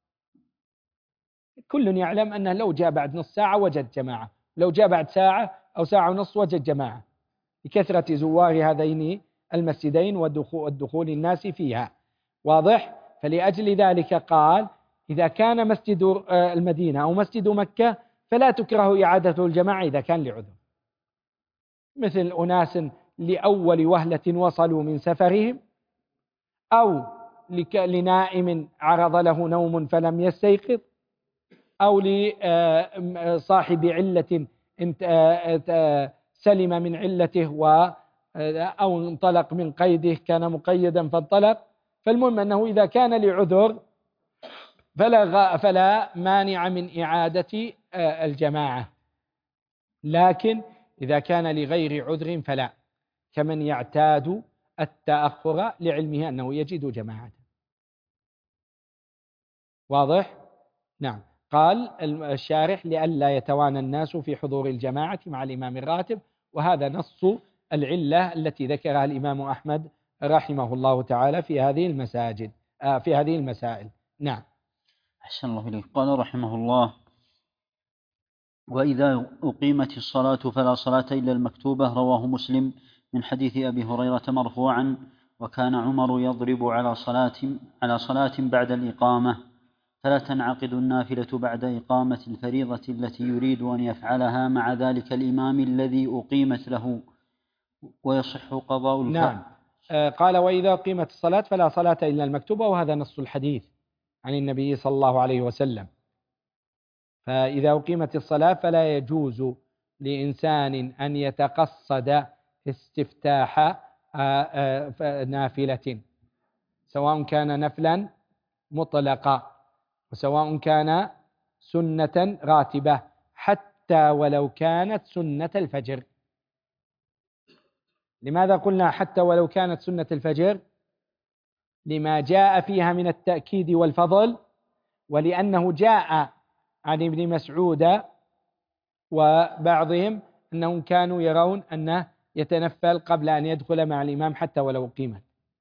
كل يعلم أنه لو جاء بعد نص ساعة وجد جماعة، لو جاء بعد ساعة أو ساعة ونص وجد جماعة، لكثرة زوار هذين المسجدين والدخول الناس فيها. واضح؟ فلأجل ذلك قال إذا كان مسجد المدينة أو مسجد مكة فلا تكره إعادة الجماعة إذا كان لعذر، مثل أناس لأول وهلة وصلوا من سفرهم، أو لنائم عرض له نوم فلم يستيقظ، أو لصاحب علة سلم من علته أو انطلق من قيده، كان مقيدا فانطلق. فالمهم أنه إذا كان لعذر فلا, فلا مانع من إعادة الجماعة، لكن إذا كان لغير عذر فلا، كمن يعتاد التأخر لعلمه أنه يجد جماعة. واضح؟ نعم. قال الشارح لئلا يتوانى الناس في حضور الجماعة مع الإمام الراتب، وهذا نص العلة التي ذكرها الإمام أحمد رحمه الله تعالى في هذه المساجد في هذه المسائل. نعم. أحسن الله إليك. قال رحمه الله وإذا أقيمت الصلاة فلا صلاة إلا المكتوبة. رواه مسلم من حديث أبي هريرة مرفوعا: وكان عمر يضرب على صلاة على صلاة بعد الإقامة، فلا تنعقد النافلة بعد إقامة الفريضة التي يريد أن يفعلها مع ذلك الإمام الذي أقيمت له، ويصح قضاء الف... نعم. آه قال: وإذا أقيمت الصلاة فلا صلاة إلا المكتوبة، وهذا نص الحديث عن النبي صلى الله عليه وسلم. فإذا أقيمت الصلاة فلا يجوز لإنسان أن يتقصد استفتاح نافلة، سواء كان نفلا مطلقا وسواء كان سنة راتبة، حتى ولو كانت سنة الفجر. لماذا قلنا حتى ولو كانت سنة الفجر؟ لما جاء فيها من التأكيد والفضل، ولأنه جاء عن ابن مسعود وبعضهم أنهم كانوا يرون أنه يتنفل قبل أن يدخل مع الإمام حتى ولو أقيمت.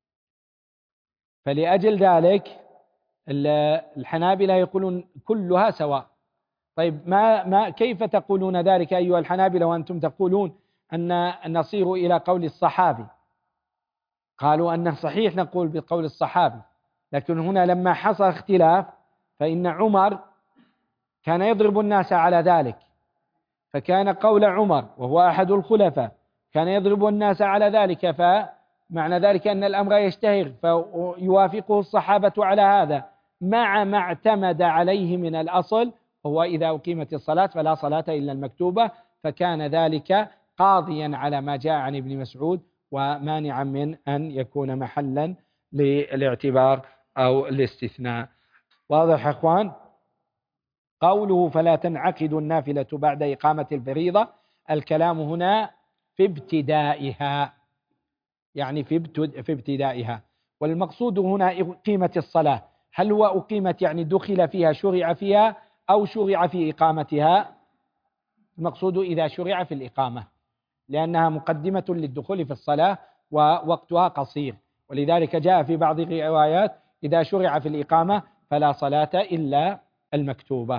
فلأجل ذلك الحنابلة يقولون كلها سواء. طيب ما ما كيف تقولون ذلك أيها الحنابلة وأنتم تقولون أن نصير إلى قول الصحابي؟ قالوا أنه صحيح نقول بقول الصحابي، لكن هنا لما حصل اختلاف فإن عمر كان يضرب الناس على ذلك، فكان قول عمر وهو أحد الخلفاء كان يضرب الناس على ذلك، فمعنى ذلك أن الأمر يشتهر، فيوافقه الصحابة على هذا مع ما اعتمد عليه من الأصل، وهو إذا أقيمت الصلاة فلا صلاة إلا المكتوبة. فكان ذلك قاضيا على ما جاء عن ابن مسعود ومانعا من أن يكون محلا للاعتبار أو الاستثناء. واضح يا أخوان؟ قوله فلا تنعقد النافلة بعد إقامة الفريضة، الكلام هنا في ابتدائها، يعني في في ابتدائها. والمقصود هنا إقيمة الصلاة، هل هو أقيمت يعني دخل فيها شرع فيها أو شرع في إقامتها؟ المقصود إذا شرع في الإقامة، لأنها مقدمة للدخول في الصلاة ووقتها قصير، ولذلك جاء في بعض الروايات إذا شرع في الإقامة فلا صلاة إلا المكتوبة.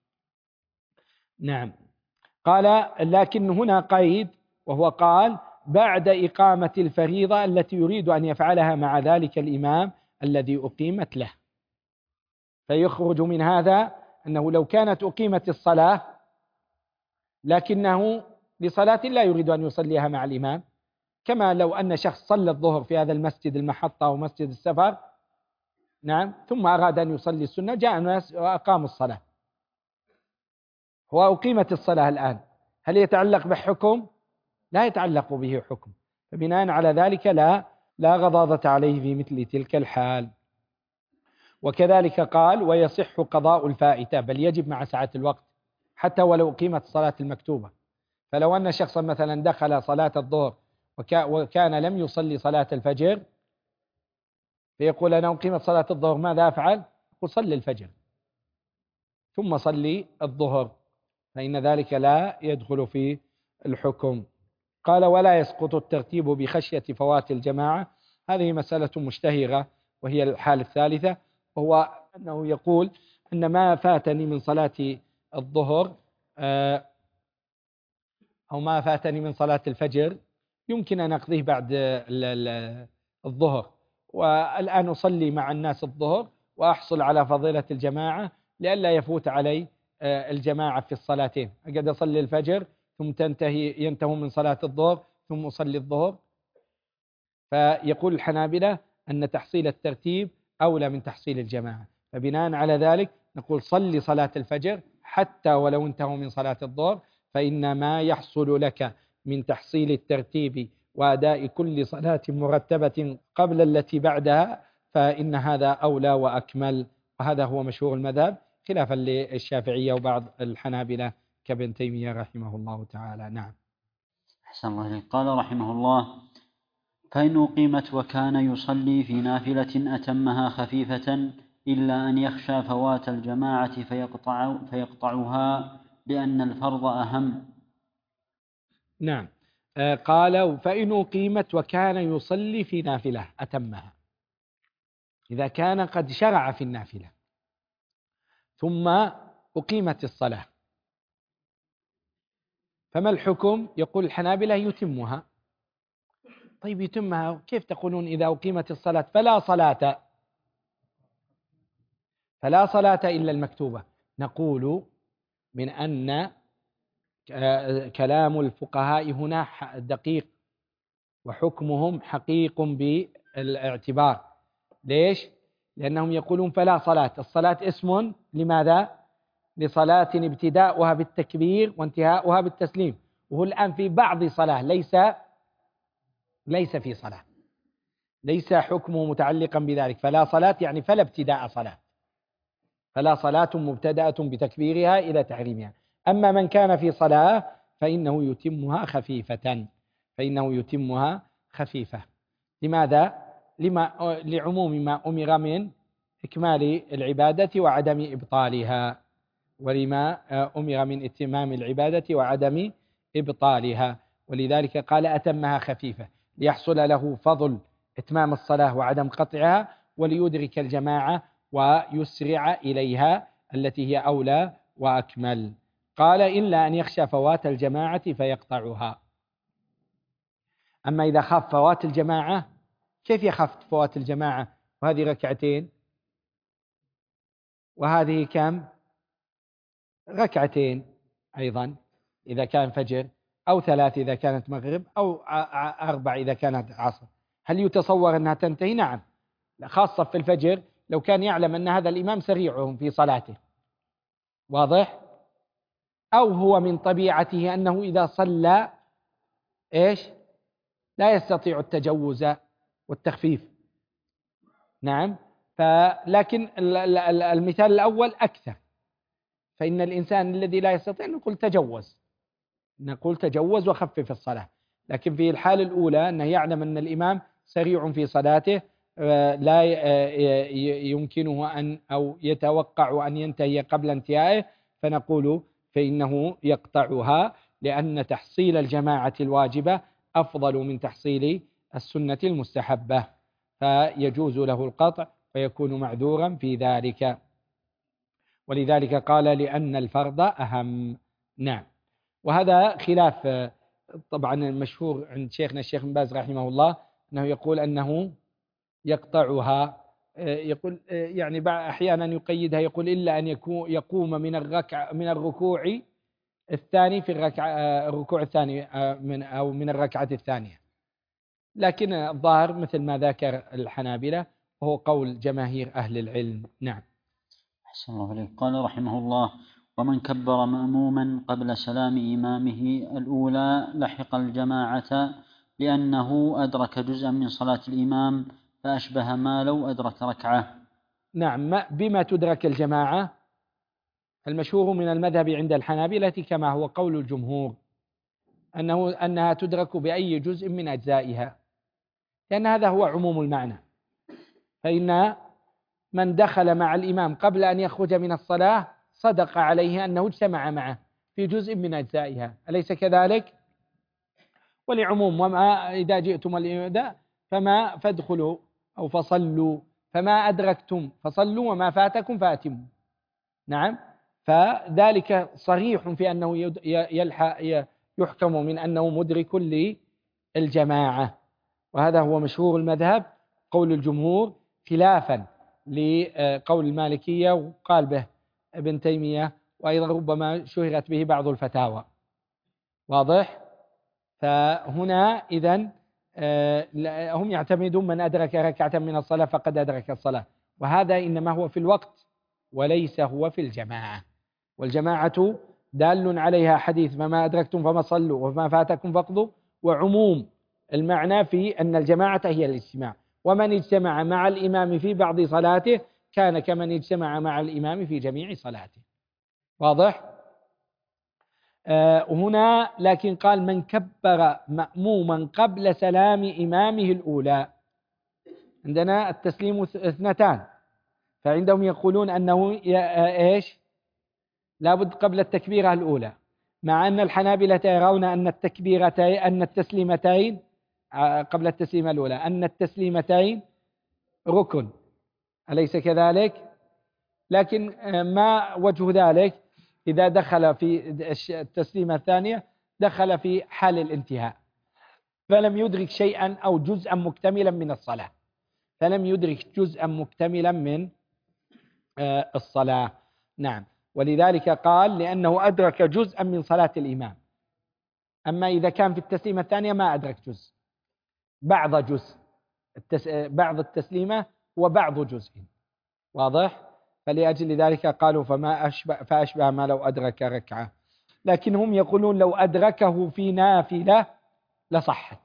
نعم. قال لكن هنا قيد، وهو قال بعد إقامة الفريضة التي يريد أن يفعلها مع ذلك الإمام الذي أقيمت له. فيخرج من هذا أنه لو كانت أقيمت الصلاة لكنه لصلاة لا يريد أن يصليها مع الإمام، كما لو أن شخص صلى الظهر في هذا المسجد المحطة أو مسجد السفر، نعم، ثم أراد أن يصلي السنة، جاء الناس وأقاموا الصلاة، هو أقيمت الصلاة الآن، هل يتعلق بحكم؟ لا يتعلق به حكم، فبناء على ذلك لا لا غضاضة عليه في مثل تلك الحال. وكذلك قال ويصح قضاء الفائتة، بل يجب مع سعة الوقت حتى ولو أقيمت الصلاة المكتوبة. فلو أن شخصا مثلا دخل صلاة الظهر وكان لم يصلي صلاة الفجر، فيقول أنا أقيمت صلاة الظهر ماذا أفعل؟ يقول صلي الفجر ثم صلي الظهر، فإن ذلك لا يدخل في الحكم. قال ولا يسقط الترتيب بخشية فوات الجماعة، هذه مسألة مشتهرة وهي الحالة الثالثة، وهو أنه يقول أن ما فاتني من صلاة الظهر أو ما فاتني من صلاة الفجر يمكن أن أقضيه بعد الظهر، والآن أصلي مع الناس الظهر وأحصل على فضيلة الجماعة لئلا يفوت علي الجماعة في الصلاتين، أقعد أصلي الفجر ثم تنتهي ينتهوا من صلاة الظهر ثم أصلي الظهر. فيقول الحنابلة أن تحصيل الترتيب أولى من تحصيل الجماعة، فبناء على ذلك نقول صلي صلاة الفجر حتى ولو انتهوا من صلاة الظهر، فإن ما يحصل لك من تحصيل الترتيب وأداء كل صلاة مرتبة قبل التي بعدها فإن هذا أولى وأكمل، وهذا هو مشهور المذهب خلافا للشافعية وبعض الحنابلة كابن تيمية رحمه الله تعالى. نعم. أحسن الله إليك. قال رحمه الله فإن أقيمت وكان يصلي في نافلة أتمها خفيفة إلا أن يخشى فوات الجماعة فيقطع فيقطعها لأن الفرض أهم. نعم. آه قال فإن أقيمت وكان يصلي في نافلة أتمها، إذا كان قد شرع في النافلة ثم أقيمت الصلاة فما الحكم؟ يقول الحنابلة يتمها. طيب يتمها كيف تقولون إذا أقيمت الصلاة فلا صلاة فلا صلاة إلا المكتوبة؟ نقول من أن كلام الفقهاء هنا دقيق وحكمهم حقيق بالاعتبار. ليش؟ لأنهم يقولون فلا صلاة، الصلاة اسم لماذا؟ لصلاة ابتداؤها بالتكبير وانتهاؤها بالتسليم، وهو الآن في بعض صلاة، ليس ليس في صلاة، ليس حكمه متعلقا بذلك. فلا صلاة يعني فلا ابتداء صلاة، فلا صلاة مبتدأة بتكبيرها إلى تحريمها. أما من كان في صلاة فإنه يتمها خفيفة، فإنه يتمها خفيفة. لماذا؟ لما لعموم ما أمر من إكمال العبادة وعدم إبطالها، ولما أمر من إتمام العبادة وعدم إبطالها، ولذلك قال أتمها خفيفة ليحصل له فضل إتمام الصلاة وعدم قطعها، وليدرك الجماعة ويسرع إليها التي هي أولى وأكمل. قال إلا أن يخشى فوات الجماعة فيقطعها. أما إذا خاف فوات الجماعة، كيف يخاف فوات الجماعة وهذه ركعتين وهذه كم؟ ركعتين أيضا إذا كان فجر، أو ثلاث إذا كانت مغرب، أو أربع إذا كانت عصر. هل يتصور أنها تنتهي؟ نعم، خاصة في الفجر لو كان يعلم أن هذا الإمام سريع في صلاته، واضح؟ أو هو من طبيعته أنه إذا صلى إيش لا يستطيع التجوز والتخفيف. نعم، فلكن المثال الأول أكثر، فإن الإنسان الذي لا يستطيع نقول تجوز، نقول تجوز وخفف الصلاة. لكن في الحالة الأولى أنه يعلم أن الإمام سريع في صلاته، لا يمكنه أن أو يتوقع أن ينتهي قبل انتهائه، فنقول فإنه يقطعها، لأن تحصيل الجماعة الواجبة أفضل من تحصيل السنة المستحبة، فيجوز له القطع فيكون معذورا في ذلك. ولذلك قال لأن الفرض أهم. نعم، وهذا خلاف طبعا المشهور عند شيخنا الشيخ بن باز رحمه الله، أنه يقول أنه يقطعها، يقول يعني أحيانا يقيدها، يقول إلا أن يقوم من الركع من الركوع الثاني في الركعة الركوع الثاني من أو من الركعة الثانية. لكن الظاهر مثل ما ذكر الحنابلة وهو قول جماهير أهل العلم. نعم. أحسن الله عليك. قال رحمه الله: ومن كبر مأموما قبل سلام إمامه الأولى لحق الجماعة لأنه أدرك جزءا من صلاة الإمام فأشبه ما لو أدرك ركعة. نعم، بما تدرك الجماعة؟ المشهور من المذهب عند الحنابلة كما هو قول الجمهور أنه أنها تدرك بأي جزء من أجزائها، لأن هذا هو عموم المعنى. فإن من دخل مع الإمام قبل أن يخرج من الصلاة صدق عليه أنه اجتمع معه في جزء من أجزائها، أليس كذلك؟ ولعموم وما إذا جئتم الإمام فما فادخلوا أو فصلوا فما أدركتم فصلوا وما فاتكم فأتموا. نعم، فذلك صريح في أنه يلحق يحكم من أنه مدرك للجماعة، وهذا هو مشهور المذهب قول الجمهور، خلافا لقول المالكية وقال به ابن تيمية، وأيضا ربما شهرت به بعض الفتاوى. واضح؟ فهنا إذن هم يعتمدون من أدرك ركعة من الصلاة فقد أدرك الصلاة، وهذا إنما هو في الوقت وليس هو في الجماعة. والجماعة دال عليها حديث فما أدركتم فما صلوا وما فاتكم فاقضوا، وعموم المعنى في أن الجماعة هي الاجتماع، ومن اجتمع مع الإمام في بعض صلاته كان كمن اجتمع مع الإمام في جميع صلاته. واضح؟ آه هنا لكن قال من كبر مأموما قبل سلام إمامه الأولى. عندنا التسليم اثنتان، فعندهم يقولون أنه إيش لابد قبل التكبيرة الأولى، مع أن الحنابلة يرون أن التكبيرتين أن التسليمتين قبل التسليمة الأولى أن التسليمتين ركن، أليس كذلك؟ لكن ما وجه ذلك؟ إذا دخل في التسليمة الثانية دخل في حال الانتهاء فلم يدرك شيئا أو جزءا مكتملا من الصلاة، فلم يدرك جزءا مكتملا من الصلاة. نعم، ولذلك قال لأنه أدرك جزءا من صلاة الإمام. أما إذا كان في التسليمة الثانية ما أدرك جزء، بعض جزء، التس... بعض التسليمة وبعض جزء، واضح؟ فلأجل ذلك قالوا فما أشبه فأشبه ما لو أدرك ركعة، لكن هم يقولون لو أدركه في نافلة لصحت،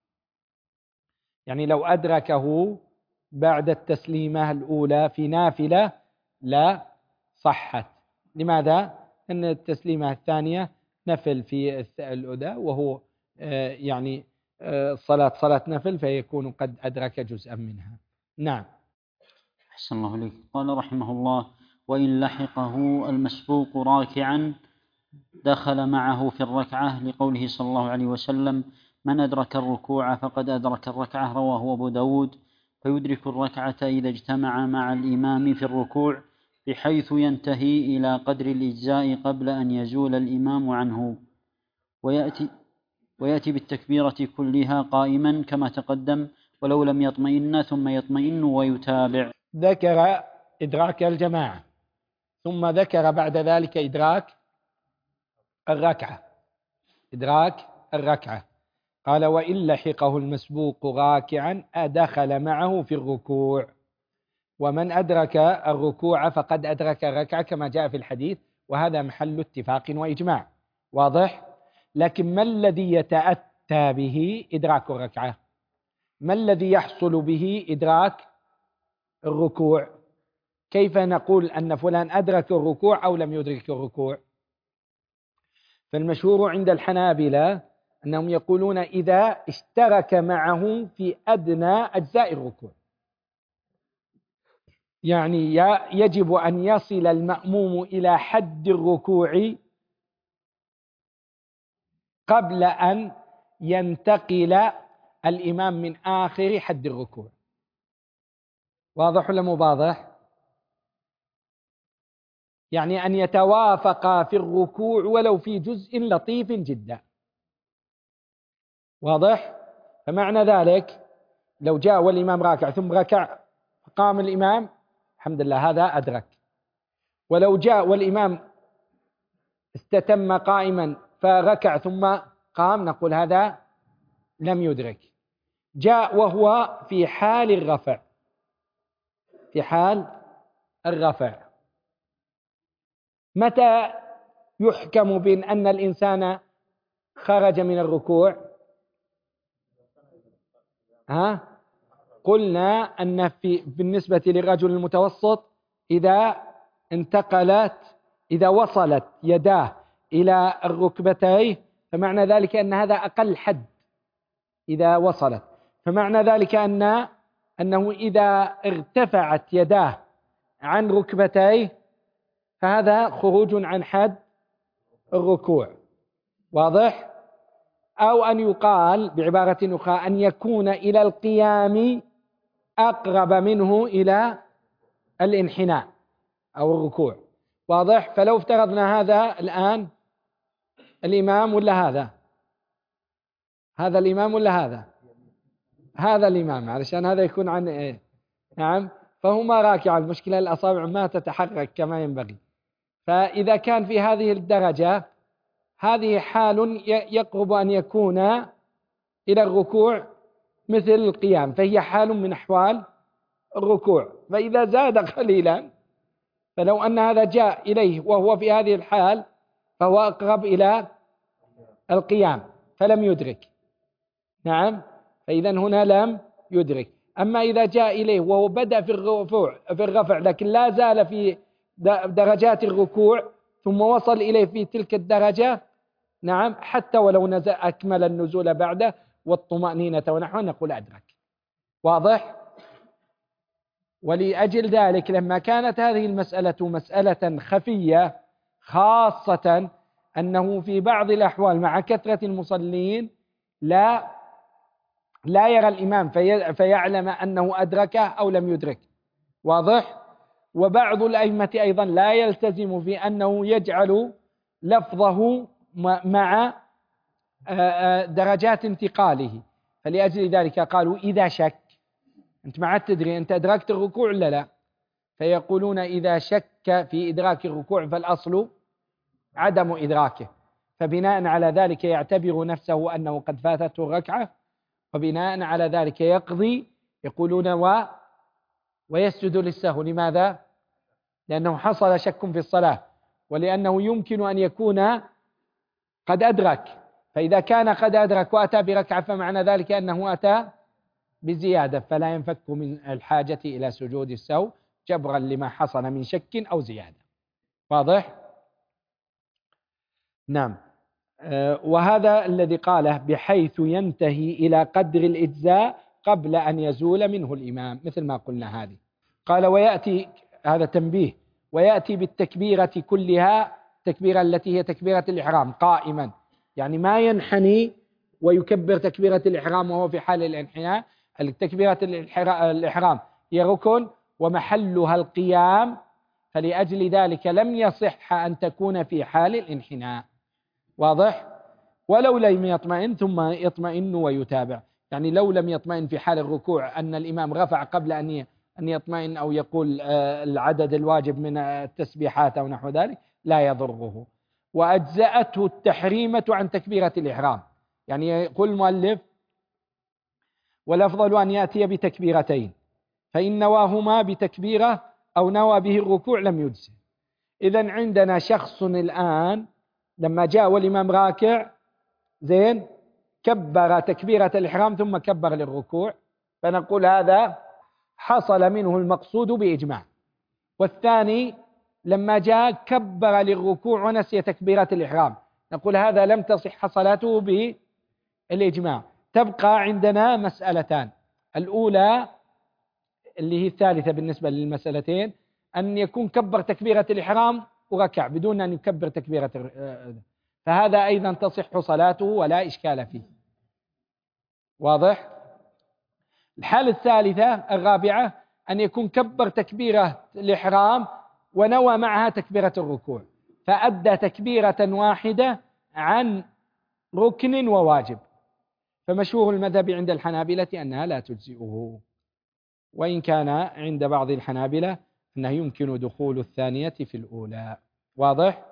يعني لو أدركه بعد التسليمة الأولى في نافلة لا صحت. لماذا؟ أن التسليمة الثانية نفل في الأداء، وهو يعني صلاة صلاة نفل، فيكون قد أدرك جزءا منها. نعم. أحسن الله عليك. قال رحمه الله: وإن لحقه المسبوق راكعا دخل معه في الركعة، لقوله صلى الله عليه وسلم: من أدرك الركوع فقد أدرك الركعة، رواه أبو داود. فيدرك الركعة إذا اجتمع مع الإمام في الركوع، بحيث ينتهي إلى قدر الإجزاء قبل أن يزول الإمام عنه، ويأتي, ويأتي بالتكبيرة كلها قائما كما تقدم، ولو لم يطمئن ثم يطمئن ويتابع. ذكر إدراك الجماعة، ثم ذكر بعد ذلك إدراك الركعة، إدراك الركعة. قال: وإن لحقه المسبوق راكعا أدخل معه في الركوع، ومن أدرك الركوع فقد أدرك الركعة كما جاء في الحديث، وهذا محل اتفاق وإجماع، واضح؟ لكن ما الذي يتأتى به إدراك الركعة؟ ما الذي يحصل به إدراك الركوع؟ كيف نقول أن فلان أدرك الركوع أو لم يدرك الركوع؟ فالمشهور عند الحنابلة أنهم يقولون إذا اشترك معه في أدنى أجزاء الركوع، يعني يجب أن يصل المأموم إلى حد الركوع قبل أن ينتقل الإمام من آخر حد الركوع. واضح ولا مو واضح؟ يعني أن يتوافقا في الركوع ولو في جزء لطيف جدا، واضح؟ فمعنى ذلك لو جاء والإمام راكع ثم ركع قام الإمام، الحمد لله هذا أدرك. ولو جاء والإمام استتم قائما فركع ثم قام، نقول هذا لم يدرك. جاء وهو في حال الرفع، في حال الرفع، متى يحكم بأن أن الإنسان خرج من الركوع؟ ها؟ قلنا أن في بالنسبة للرجل المتوسط إذا انتقلت إذا وصلت يداه إلى الركبتين فمعنى ذلك أن هذا أقل حد إذا وصلت، فمعنى ذلك أن أنه إذا ارتفعت يداه عن ركبتيه فهذا خروج عن حد الركوع، واضح؟ أو أن يقال بعبارة أخرى أن يكون إلى القيام أقرب منه إلى الانحناء أو الركوع، واضح؟ فلو افترضنا هذا الآن الإمام ولا هذا هذا الإمام ولا هذا هذا الإمام، علشان هذا يكون عن إيه؟ نعم، فهما راكعان، المشكلة الأصابع ما تتحرك كما ينبغي. فإذا كان في هذه الدرجة هذه حال يقرب أن يكون إلى الركوع مثل القيام، فهي حال من أحوال الركوع. فإذا زاد قليلا فلو أن هذا جاء إليه وهو في هذه الحال فهو أقرب إلى القيام فلم يدرك. نعم، فإذا هنا لم يدرك. أما إذا جاء إليه وهو بدأ في الرفوع في الرفع لكن لا زال في درجات الركوع ثم وصل إليه في تلك الدرجة، نعم، حتى ولو نزل أكمل النزول بعده والطمأنينة ونحوه نقول أدرك، واضح؟ ولأجل ذلك لما كانت هذه المسألة مسألة خفية، خاصة أنه في بعض الأحوال مع كثرة المصلين لا لا يرى الإمام في فيعلم أنه أدركه أو لم يدرك، واضح؟ وبعض الأئمة أيضا لا يلتزم في أنه يجعل لفظه مع درجات انتقاله، فلأجل ذلك قالوا إذا شك، أنت ما عاد تدري أنت أدركت الركوع ولا لا، فيقولون إذا شك في إدراك الركوع فالأصل عدم إدراكه، فبناء على ذلك يعتبر نفسه أنه قد فاتته الركعة، وبناء على ذلك يقضي. يقولون و ويسجد للسهو. لماذا؟ لأنه حصل شك في الصلاة، ولأنه يمكن أن يكون قد أدرك، فإذا كان قد أدرك وأتى بركعة فمعنى ذلك أنه أتى بزيادة، فلا ينفك من الحاجة إلى سجود السهو جبرا لما حصل من شك أو زيادة. واضح؟ نعم. وهذا الذي قاله بحيث ينتهي إلى قدر الإجزاء قبل أن يزول منه الإمام، مثل ما قلنا هذه. قال ويأتي، هذا تنبيه، ويأتي بالتكبيرة كلها، التكبيرة التي هي تكبيرة الإحرام قائما، يعني ما ينحني ويكبر تكبيرة الإحرام وهو في حال الانحناء. التكبيرة الإحرام هي ركن ومحلها القيام، فلأجل ذلك لم يصح أن تكون في حال الانحناء. واضح؟ ولو لم يطمئن ثم يطمئن ويتابع، يعني لو لم يطمئن في حال الركوع أن الإمام رفع قبل أن أن يطمئن أو يقول العدد الواجب من التسبيحات أو نحو ذلك لا يضره. وأجزأته التحريمة عن تكبيرة الإحرام، يعني يقول المؤلف والأفضل أن يأتي بتكبيرتين، فإن نواهما بتكبيرة أو نوى به الركوع لم يجزه. إذن عندنا شخص الآن لما جاء والإمام راكع زين كبر تكبيرة الإحرام ثم كبر للركوع، فنقول هذا حصل منه المقصود بإجماع. والثاني لما جاء كبر للركوع ونسي تكبيرة الإحرام، نقول هذا لم تصح صلاته بالإجماع. تبقى عندنا مسألتان، الأولى اللي هي الثالثة بالنسبة للمسألتين، أن يكون كبر تكبيرة الإحرام وركع بدون أن يكبر تكبيرة، فهذا أيضا تصح صلاته ولا إشكال فيه. واضح؟ الحالة الثالثة الرابعة أن يكون كبر تكبيرة الإحرام ونوى معها تكبيرة الركوع، فأدى تكبيرة واحدة عن ركن وواجب، فمشهور المذهب عند الحنابلة أنها لا تجزئه، وإن كان عند بعض الحنابلة أنه يمكن دخول الثانية في الأولى. واضح؟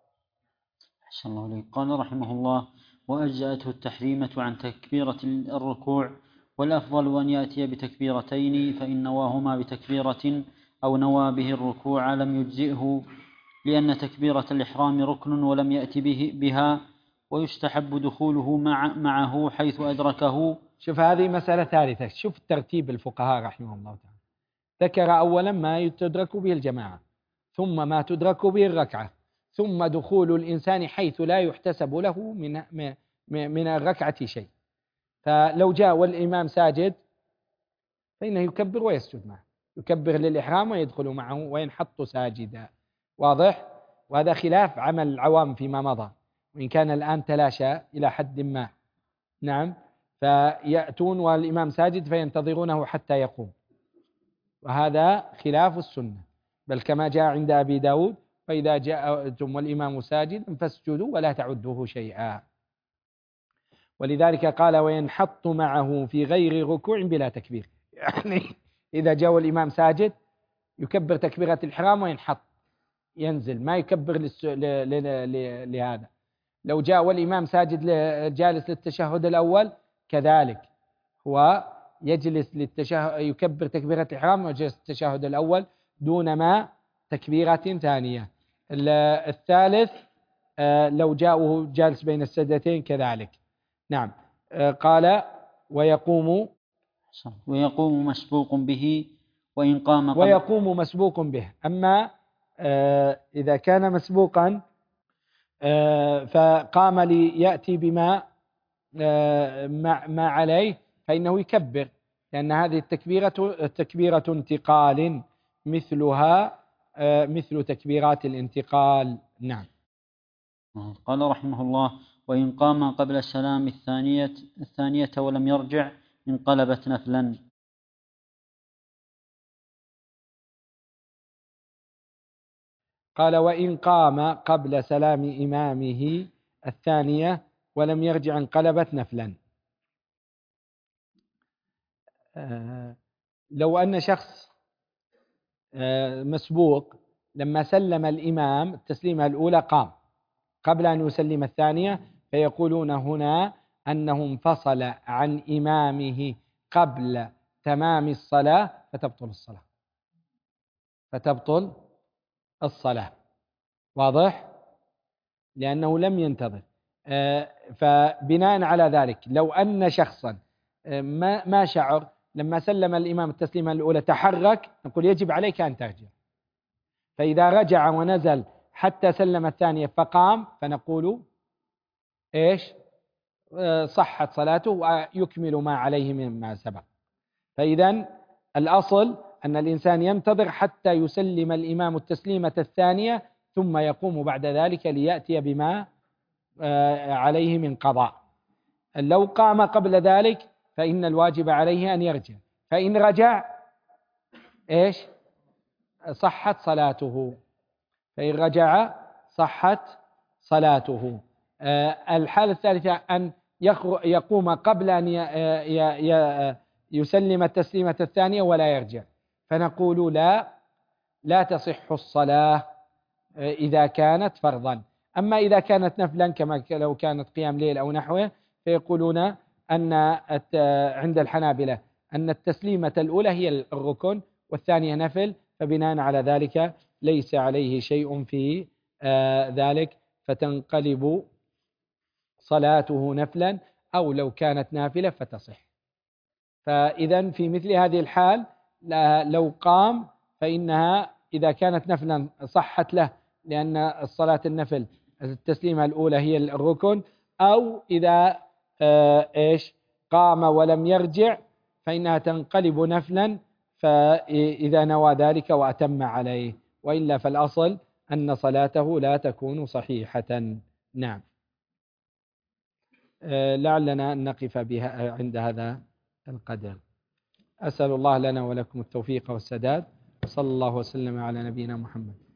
أحسن الله عليك. قال رحمه الله وأجزأته التحريمة عن تكبيرة الركوع، والأفضل أن يأتي بتكبيرتين، فإن نواهما بتكبيرة أو نوى به الركوع لم يجزئه، لأن تكبيرة الإحرام ركن ولم يأتي به بها، ويستحب دخوله مع معه حيث أدركه. شوف هذه مسألة ثالثة، شوف ترتيب الفقهاء رحمه الله تعالى. ذكر أولا ما تدرك به الجماعة، ثم ما تدرك به الركعة، ثم دخول الإنسان حيث لا يحتسب له من من الركعة شيء. فلو جاء والإمام ساجد فإنه يكبر ويسجد معه، يكبر للإحرام ويدخل معه وينحط ساجدا. واضح؟ وهذا خلاف عمل العوام فيما مضى، وإن كان الآن تلاشى إلى حد ما. نعم، فيأتون والإمام ساجد فينتظرونه حتى يقوم، وهذا خلاف السنة، بل كما جاء عند أبي داود فإذا جاءتم والإمام ساجد فاسجدوا ولا تعدوه شيئا. ولذلك قال وينحط معه في غير ركوع بلا تكبير، يعني إذا جاء الإمام ساجد يكبر تكبيرة الإحرام وينحط ينزل، ما يكبر للس... ل... ل... ل... لهذا. لو جاء والإمام ساجد جالس للتشهد الأول كذلك، هو يجلس للتشهد يكبر تكبيرة الإحرام ويجلس التشهد الأول دون ما تكبيرة ثانية. الثالث لو جاءه جالس بين السجدتين كذلك. نعم. قال ويقوم ويقوم مسبوق به وإن قام قبل ويقوم مسبوق به. أما إذا كان مسبوقا فقام ليأتي بما ما عليه فإنه يكبر، لأن هذه التكبيرة تكبيرة انتقال مثلها مثل تكبيرات الانتقال. نعم. قال رحمه الله وإن قام قبل السلام الثانية الثانية ولم يرجع انقلبت نفلا. قال وإن قام قبل سلام إمامه الثانية ولم يرجع انقلبت نفلا. لو أن شخص مسبوق لما سلم الإمام التسليمة الأولى قام قبل أن يسلم الثانية، فيقولون هنا أنه انفصل عن إمامه قبل تمام الصلاة فتبطل الصلاة فتبطل الصلاة. واضح؟ لأنه لم ينتظر. فبناء على ذلك لو أن شخصا ما ما شعر لما سلم الإمام التسليمة الأولى تحرك، نقول يجب عليك أن ترجع. فإذا رجع ونزل حتى سلم الثانية فقام، فنقول إيش؟ صحت صلاته ويكمل ما عليه مما سبق. فإذا الأصل أن الإنسان ينتظر حتى يسلم الإمام التسليمة الثانية ثم يقوم بعد ذلك ليأتي بما عليه من قضاء. لو قام قبل ذلك فإن الواجب عليه أن يرجع، فإن رجع إيش؟ صحت صلاته. فإن رجع صحت صلاته. الحالة الثالثة أن يقوم قبل أن يسلم التسليمة الثانية ولا يرجع، فنقول لا لا تصح الصلاة إذا كانت فرضا. أما إذا كانت نفلا كما لو كانت قيام ليل أو نحوه، فيقولون أن عند الحنابلة أن التسليمة الأولى هي الركن والثانية نفل، فبناء على ذلك ليس عليه شيء في ذلك، فتنقلب صلاته نفلا، أو لو كانت نافلة فتصح. فإذا في مثل هذه الحال لو قام فإنها إذا كانت نفلا صحت له، لأن الصلاة النفل التسليمة الأولى هي الركن، أو إذا إيش قام ولم يرجع فإنها تنقلب نفلا، فإذا نوى ذلك وأتم عليه، وإلا فالأصل أن صلاته لا تكون صحيحة. نعم. لعلنا أن نقف بها عند هذا القدر. أسأل الله لنا ولكم التوفيق والسداد، صلى الله وسلم على نبينا محمد.